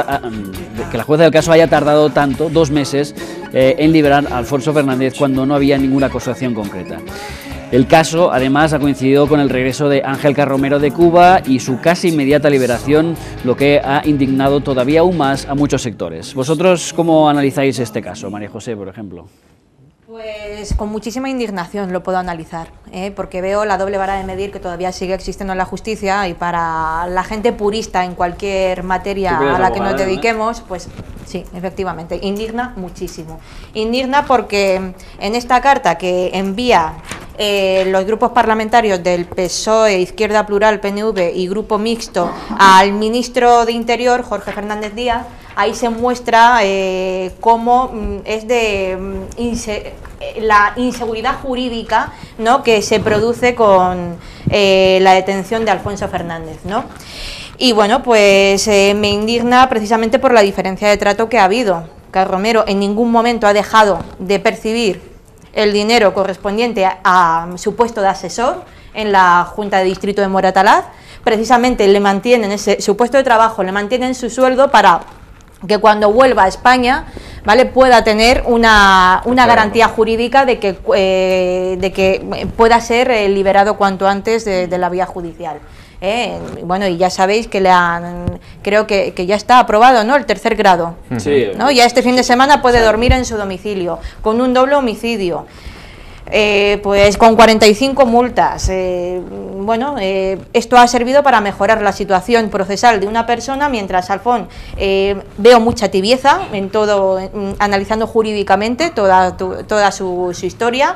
haya tardado tanto, 2 meses, en liberar a Alfonso Fernández cuando no había ninguna acusación concreta. El caso, además, ha coincidido con el regreso de Ángel Carromero de Cuba y su casi inmediata liberación, lo que ha indignado todavía aún más a muchos sectores. ¿Vosotros cómo analizáis este caso, María José, por ejemplo? Pues con muchísima indignación lo puedo analizar, porque veo la doble vara de medir que todavía sigue existiendo en la justicia, y para la gente purista en cualquier materia a la que nos dediquemos, pues sí, efectivamente, indigna muchísimo. Indigna porque en esta carta que envía los grupos parlamentarios del PSOE, Izquierda Plural, PNV y Grupo Mixto al ministro de Interior, Jorge Fernández Díaz, ahí se muestra cómo es de la inseguridad jurídica, ¿no?, que se produce con la detención de Alfonso Fernández, ¿no? Y bueno, pues me indigna precisamente por la diferencia de trato que ha habido. Carromero en ningún momento ha dejado de percibir el dinero correspondiente a su puesto de asesor en la Junta de Distrito de Moratalaz. Precisamente le mantienen su puesto de trabajo, le mantienen su sueldo para que cuando vuelva a España, ¿vale?, pueda tener una garantía jurídica de que pueda ser liberado cuanto antes de la vía judicial. Bueno, y ya sabéis que creo que ya está aprobado, ¿no?, el 3er grado, sí, ¿no? Ya este fin de semana puede dormir en su domicilio con un doble homicidio. Pues con 45 multas. Bueno, esto ha servido para mejorar la situación procesal de una persona, mientras Alfons veo mucha tibieza en todo, analizando jurídicamente toda su historia.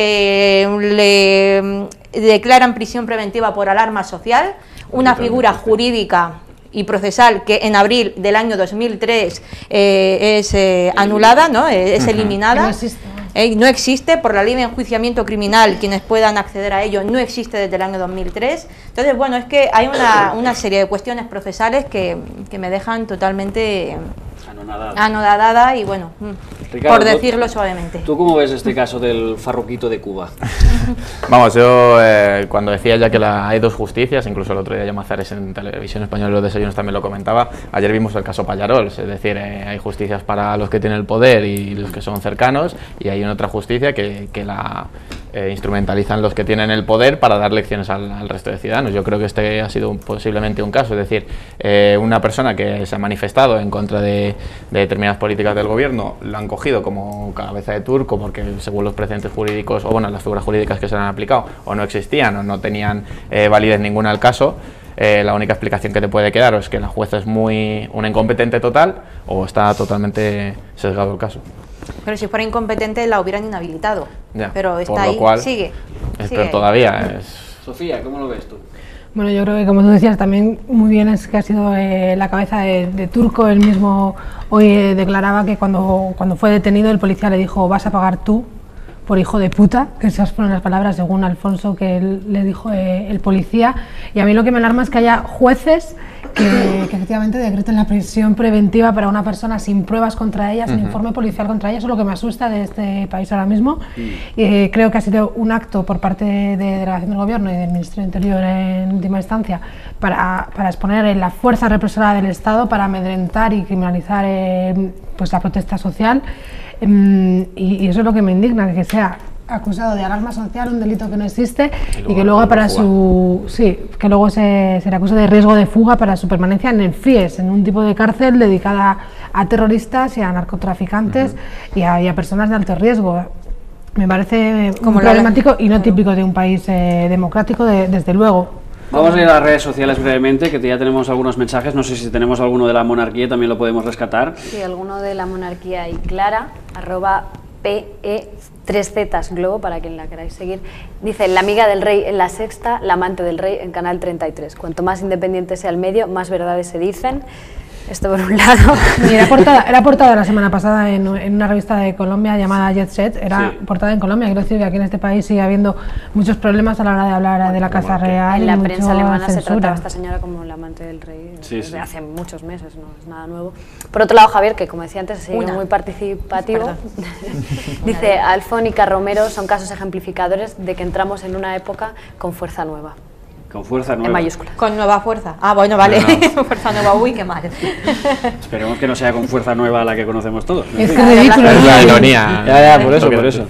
Le declaran prisión preventiva por alarma social, una figura jurídica y procesal que en abril del año 2003 es anulada, ¿no?, es eliminada. No existe por la ley de enjuiciamiento criminal, quienes puedan acceder a ello, no existe desde el año 2003. Entonces, bueno, es que hay una serie de cuestiones procesales que me dejan totalmente anodadada y, bueno, Ricardo, por decirlo suavemente. ¿Tú cómo ves este caso del farruquito de Cuba? Vamos, yo cuando decía ya que hay dos justicias, incluso el otro día Llamazares en Televisión Española, los desayunos también lo comentaba, ayer vimos el caso Pallarol, es decir, hay justicias para los que tienen el poder y los que son cercanos, y hay otra justicia que la instrumentalizan los que tienen el poder para dar lecciones al resto de ciudadanos. Yo creo que este ha sido posiblemente un caso, es decir, una persona que se ha manifestado en contra de determinadas políticas del gobierno, lo han cogido como cabeza de turco porque según los precedentes jurídicos, o bueno, las figuras jurídicas que se han aplicado, o no existían o no tenían validez ninguna al caso. La única explicación que te puede quedar o es que la jueza es una incompetente total o está totalmente sesgado el caso. Pero si fuera incompetente la hubieran inhabilitado. Ya, pero está por lo ahí, cual, sigue. Es peor todavía. Sofía, ¿cómo lo ves tú? Bueno, yo creo que, como tú decías, también muy bien es que ha sido la cabeza de Turco. Él mismo hoy declaraba que cuando fue detenido el policía le dijo: vas a pagar tú por hijo de puta, que esas fueron las palabras según Alfonso que le dijo el policía. Y a mí lo que me alarma es que haya jueces que efectivamente decreten la prisión preventiva para una persona sin pruebas contra ella, sin informe policial contra ella. Eso es lo que me asusta de este país ahora mismo. Creo que ha sido un acto por parte de delegación del Gobierno y del Ministerio del Interior en última instancia para exponer la fuerza represora del Estado, para amedrentar y criminalizar pues la protesta social. Y eso es lo que me indigna, que sea acusado de alarma social, un delito que no existe, y que luego que luego se le acuse de riesgo de fuga para su permanencia en el FIES, en un tipo de cárcel dedicada a terroristas y a narcotraficantes y a personas de alto riesgo. Me parece muy problemático y no típico de un país democrático, desde luego. Vamos a ir a las redes sociales brevemente, que ya tenemos algunos mensajes. No sé si tenemos alguno de la monarquía, también lo podemos rescatar. Sí, alguno de la monarquía y Clara, @PE3Z Globo, para quien la queráis seguir. Dice: la amiga del rey en La Sexta, la amante del rey en Canal 33. Cuanto más independiente sea el medio, más verdades se dicen. Esto por un lado. Y era portada la semana pasada en una revista de Colombia llamada Jet Set. Era portada en Colombia. Quiero decir que aquí en este país sigue habiendo muchos problemas a la hora de hablar de la Casa Real. En la prensa alemana censura. se trata a esta señora como la amante del rey desde hace muchos meses, no es nada nuevo. Por otro lado, Javier, que como decía antes, ha sido muy participativo, dice: Alfónica Romero son casos ejemplificadores de que entramos en una época con fuerza nueva. Con fuerza nueva. En mayúsculas. Con nueva fuerza. Ah, bueno, vale. No. Fuerza nueva, uy, qué mal. Esperemos que no sea con fuerza nueva la que conocemos todos. Es que ridículo. Es la ironía. Ya, por eso.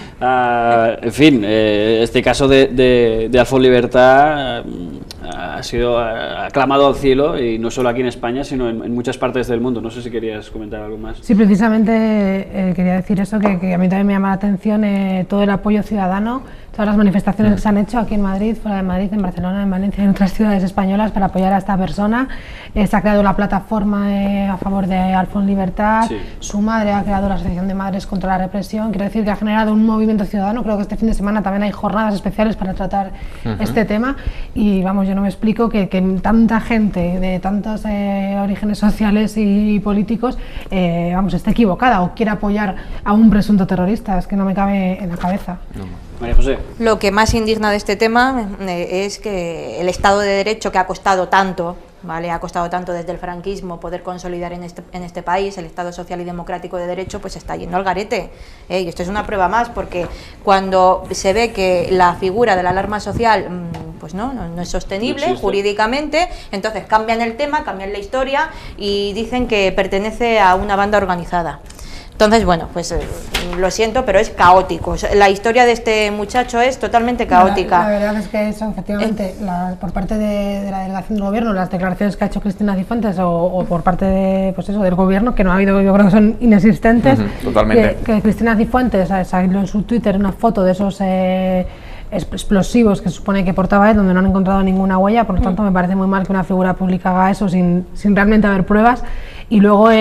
En fin, este caso de Alfon Libertad ha sido aclamado al cielo, y no solo aquí en España, sino en muchas partes del mundo. No sé si querías comentar algo más. Sí, precisamente quería decir eso, que a mí también me llama la atención todo el apoyo ciudadano, todas las manifestaciones que se han hecho aquí en Madrid, fuera de Madrid, en Barcelona, en Valencia y en otras ciudades españolas para apoyar a esta persona. Se ha creado la plataforma a favor de Alfon Libertad, su madre ha creado la Asociación de Madres contra la Represión. Quiero decir que ha generado un movimiento ciudadano. Creo que este fin de semana también hay jornadas especiales para tratar este tema, y vamos, yo no me explico que tanta gente de tantos orígenes sociales y políticos esté equivocada o quiera apoyar a un presunto terrorista. Es que no me cabe en la cabeza. María José. Lo que más indigna de este tema es que el Estado de Derecho, que ha costado tanto, ¿vale? Ha costado tanto desde el franquismo poder consolidar en este país, el Estado social y democrático de derecho, pues está yendo al garete. Y esto es una prueba más, porque cuando se ve que la figura de la alarma social pues no es sostenible jurídicamente, entonces cambian el tema, cambian la historia y dicen que pertenece a una banda organizada. Entonces, bueno, pues lo siento, pero es caótico. La historia de este muchacho es totalmente caótica. La verdad es que eso, efectivamente, por parte de la delegación del Gobierno, las declaraciones que ha hecho Cristina Cifuentes o por parte de, pues eso, del Gobierno, que no ha habido, yo creo que son inexistentes. Totalmente. Que Cristina Cifuentes salió en su Twitter una foto de esos explosivos que se supone que portaba él, donde no han encontrado ninguna huella. Por lo tanto, me parece muy mal que una figura pública haga eso sin realmente haber pruebas. Y luego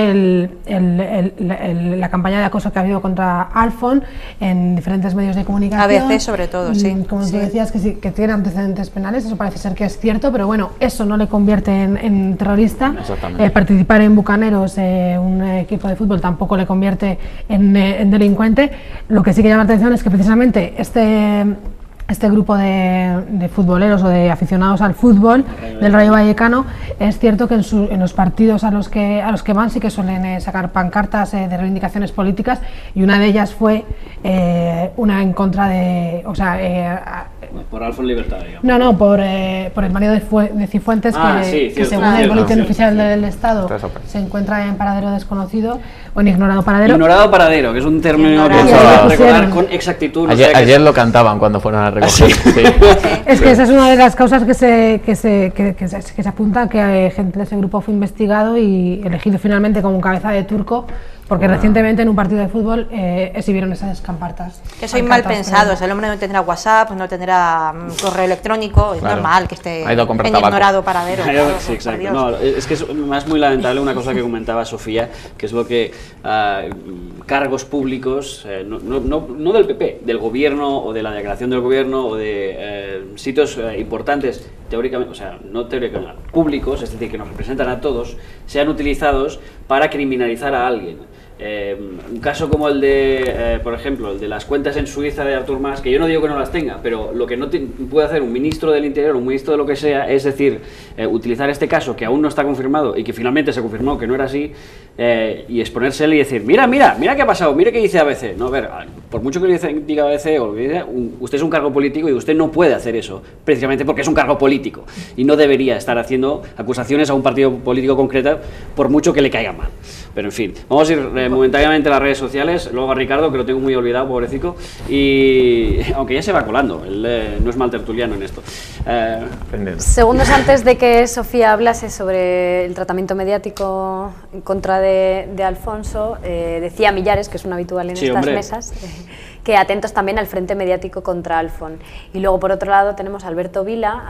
la campaña de acoso que ha habido contra Alfon en diferentes medios de comunicación. ABC sobre todo, sí. Como tú decías, que tiene antecedentes penales, eso parece ser que es cierto, pero bueno, eso no le convierte en terrorista. Participar en Bucaneros, un equipo de fútbol, tampoco le convierte en delincuente. Lo que sí que llama la atención es que precisamente este grupo de futboleros o de aficionados al fútbol del Rayo Vallecano, es cierto que en los partidos a los que van sí que suelen sacar pancartas de reivindicaciones políticas, y una de ellas fue una en contra de, Por Alfon Libertad, digamos. No, por el marido de Cifuentes, que según el boletín oficial del Estado se encuentra en paradero desconocido o en ignorado paradero. Ignorado paradero, que es un término que hay que recordar con exactitud. Ayer lo cantaban cuando fueron a recoger. Sí. Es que esa es una de las causas que se apunta, que gente de ese grupo fue investigado y elegido finalmente como cabeza de turco, porque recientemente en un partido de fútbol exhibieron esas campartas. Que soy mal pensados, el hombre no tendrá WhatsApp, no tendrá correo electrónico, es normal que esté en ignorado paradero. Sí, exacto. No, es que es más muy lamentable una cosa que comentaba Sofía, que es lo que cargos públicos, no del PP, del gobierno o de la declaración del gobierno o de sitios importantes, teóricamente, o sea, no teóricamente, públicos, es decir, que nos representan a todos, sean utilizados para criminalizar a alguien. Un caso como el de, por ejemplo, el de las cuentas en Suiza de Artur Mas, que yo no digo que no las tenga, pero lo que no puede hacer un ministro del Interior, un ministro de lo que sea, es decir, utilizar este caso que aún no está confirmado y que finalmente se confirmó que no era así, y exponérsele y decir, mira qué ha pasado, mira qué dice ABC. No, a ver, por mucho que diga ABC o usted es un cargo político y usted no puede hacer eso, precisamente porque es un cargo político y no debería estar haciendo acusaciones a un partido político concreto por mucho que le caiga mal. Pero en fin, vamos a ir momentáneamente a las redes sociales, luego a Ricardo, que lo tengo muy olvidado, pobrecito, y aunque ya se va colando, él no es mal tertuliano en esto. Segundos antes de que Sofía hablase sobre el tratamiento mediático en contra de Alfonso, decía Millares, que es un habitual en estas mesas, que atentos también al frente mediático contra Alfon. Y luego, por otro lado, tenemos a Alberto Vila,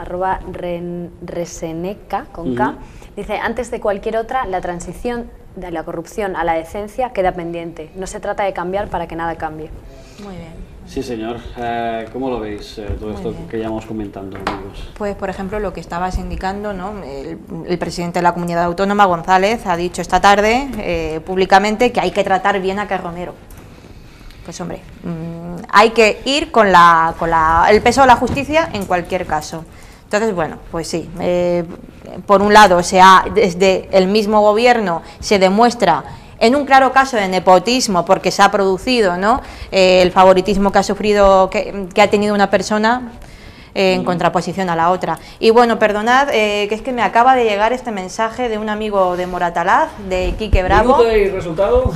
@reseneca, con K, dice, antes de cualquier otra, la transición de la corrupción a la decencia queda pendiente. No se trata de cambiar para que nada cambie. Muy bien. Sí, señor. ¿Cómo lo veis todo esto que ya vamos comentando, amigos? Pues, por ejemplo, lo que estabas indicando, ¿no? El presidente de la Comunidad Autónoma, González, ha dicho esta tarde públicamente que hay que tratar bien a Carromero. Pues, hombre, hay que ir con el peso de la justicia en cualquier caso. Entonces, bueno, pues sí, por un lado, desde el mismo gobierno se demuestra, en un claro caso de nepotismo, porque se ha producido, ¿no?, el favoritismo que ha sufrido, que ha tenido una persona en contraposición a la otra. Y bueno, perdonad, que es que me acaba de llegar este mensaje de un amigo de Moratalaz, de Quique Bravo. ¿Minuto y resultado?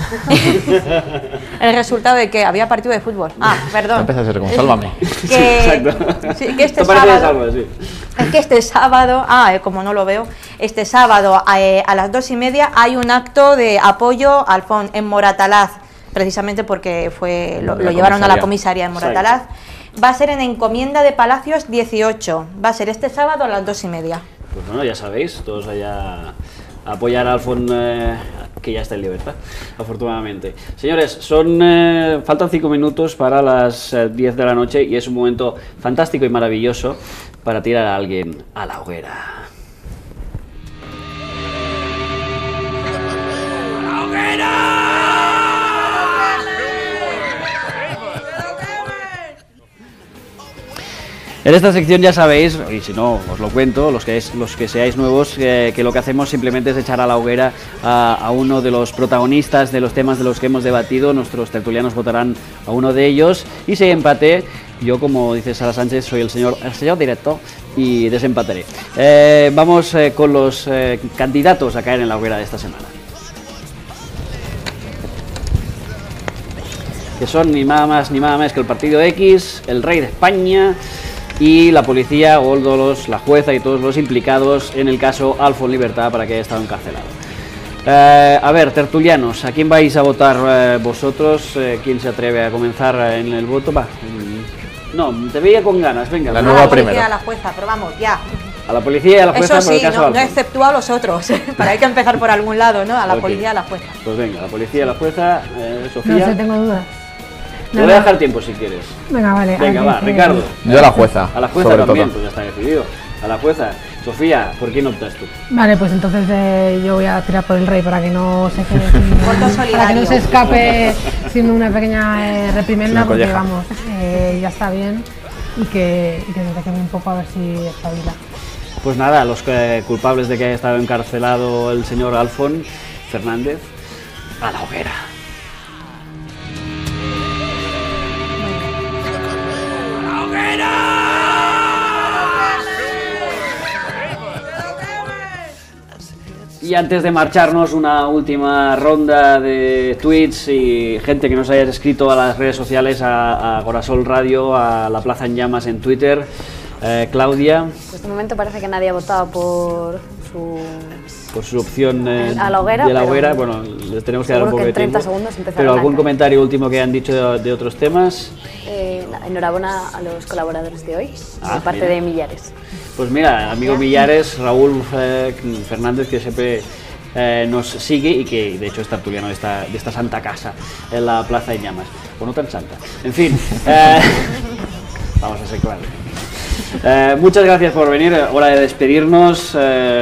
¿El resultado de qué? Había partido de fútbol. Ah, perdón. Empieza a ser como Sálvame. Exacto. Sí, que este sábado... Es que este sábado, como no lo veo, este sábado a las 2:30 hay un acto de apoyo a Alfon en Moratalaz, precisamente porque lo llevaron a la comisaría en Moratalaz. Va a ser en Encomienda de Palacios 18, va a ser este sábado a las 2:30. Pues bueno, ya sabéis, todos allá a apoyar a Alfon, que ya está en libertad, afortunadamente. Señores, faltan 5 minutos para las 10 de la noche y es un momento fantástico y maravilloso para tirar a alguien a la hoguera. ¡A la hoguera! En esta sección ya sabéis, y si no os lo cuento, los que seáis nuevos, que lo que hacemos simplemente es echar a la hoguera a uno de los protagonistas de los temas de los que hemos debatido. Nuestros tertulianos votarán a uno de ellos y si empate, yo, como dice Sara Sánchez, soy el señor directo y desempataré. Vamos con los candidatos a caer en la hoguera de esta semana, que son ni nada más ni nada más que el Partido X, el Rey de España y la policía, Goldolos, la jueza y todos los implicados en el caso Alfon Libertad para que haya estado encarcelado. A ver, tertulianos, ¿a quién vais a votar vosotros? ¿Quién se atreve a comenzar en el voto? Va. No, te veía con ganas, venga. La nueva primera. A la policía, a la jueza, pero vamos, ya. A la policía y a la jueza. Eso sí, por el caso no exceptúa a los otros, pero hay que empezar por algún lado, ¿no? A la policía y a la jueza. Pues venga, la policía y a la jueza, Sofía. No sé, tengo dudas. Te voy a dejar tiempo si quieres. Venga, vale. Venga, va, Ricardo. Yo a la jueza. A la jueza también, pues ya está decidido. A la jueza. Sofía, ¿por quién optas tú? Vale, pues entonces yo voy a tirar por el Rey para que no se quede para que no se escape sin una pequeña reprimenda, porque vamos, ya está bien y que se quede un poco a ver si espabila. Pues nada, los culpables de que haya estado encarcelado el señor Alfon Fernández, a la hoguera. ¡A la hoguera! Y antes de marcharnos, una última ronda de tweets y gente que nos hayas escrito a las redes sociales, a Agorasol Radio, a La Plaza en Llamas en Twitter. Claudia. Pues de momento parece que nadie ha votado por su opción a la hoguera, de la hoguera. Bueno, les tenemos que dar un poco de tiempo. 30 segundos pero algún comentario último que hayan dicho de otros temas. Enhorabuena a los colaboradores de hoy, de parte mira. de Millares. Pues mira, amigo Millares, Raúl Fernández, que siempre nos sigue y que de hecho es tertuliano de esta santa casa en la Plaza de Llamas, o no tan santa, en fin, vamos a ser claros. Muchas gracias por venir, hora de despedirnos.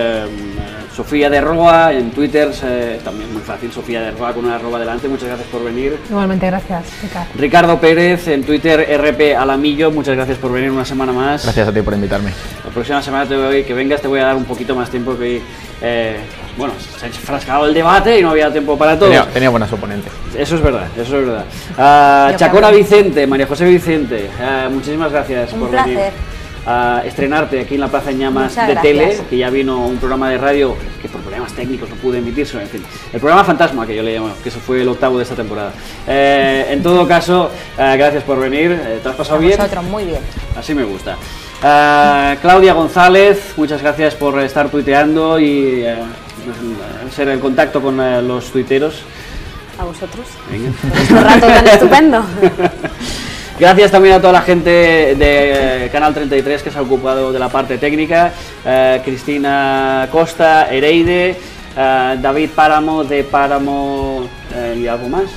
Sofía de Roa en Twitter, también muy fácil, Sofía de Roa con una arroba delante, muchas gracias por venir. Igualmente, gracias, Ricardo. Ricardo Pérez en Twitter, RP Alamillo, muchas gracias por venir una semana más. Gracias a ti por invitarme. La próxima semana que vengas te voy a dar un poquito más tiempo que bueno, se ha enfrascado el debate y no había tiempo para todo. Tenía buenas oponentes. Eso es verdad, eso es verdad. Chacona Vicente, María José Vicente, muchísimas gracias por venir. A estrenarte aquí en la Plaza en Llamas de Tele, que ya vino un programa de radio que por problemas técnicos no pude emitirse, en fin, el programa Fantasma, que yo le llamo, que eso fue el 8º de esta temporada. En todo caso, gracias por venir. ¿Te has pasado bien? Nosotros, muy bien. Así me gusta. Claudia González, muchas gracias por estar tuiteando y ser el contacto con los tuiteros. A vosotros. Venga. Por este rato tan estupendo. Gracias también a toda la gente de Canal 33 que se ha ocupado de la parte técnica, Cristina Costa, Ereide, David Páramo de Páramo y algo más,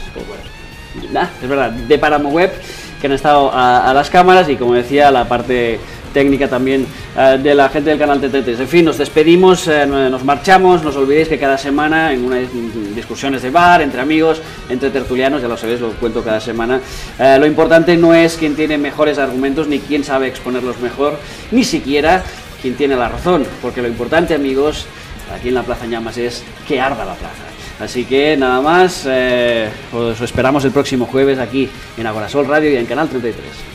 es verdad, de Páramo Web, que han estado a las cámaras y, como decía, la parte técnica también de la gente del Canal 33. En fin, nos despedimos, nos marchamos, no os olvidéis que cada semana en unas discusiones de bar, entre amigos, entre tertulianos, ya lo sabéis, lo cuento cada semana, lo importante no es quién tiene mejores argumentos, ni quién sabe exponerlos mejor, ni siquiera quién tiene la razón, porque lo importante, amigos, aquí en la Plaza en Llamas es que arda la plaza. Así que nada más, os esperamos el próximo jueves aquí en Agorasol Radio y en Canal 33.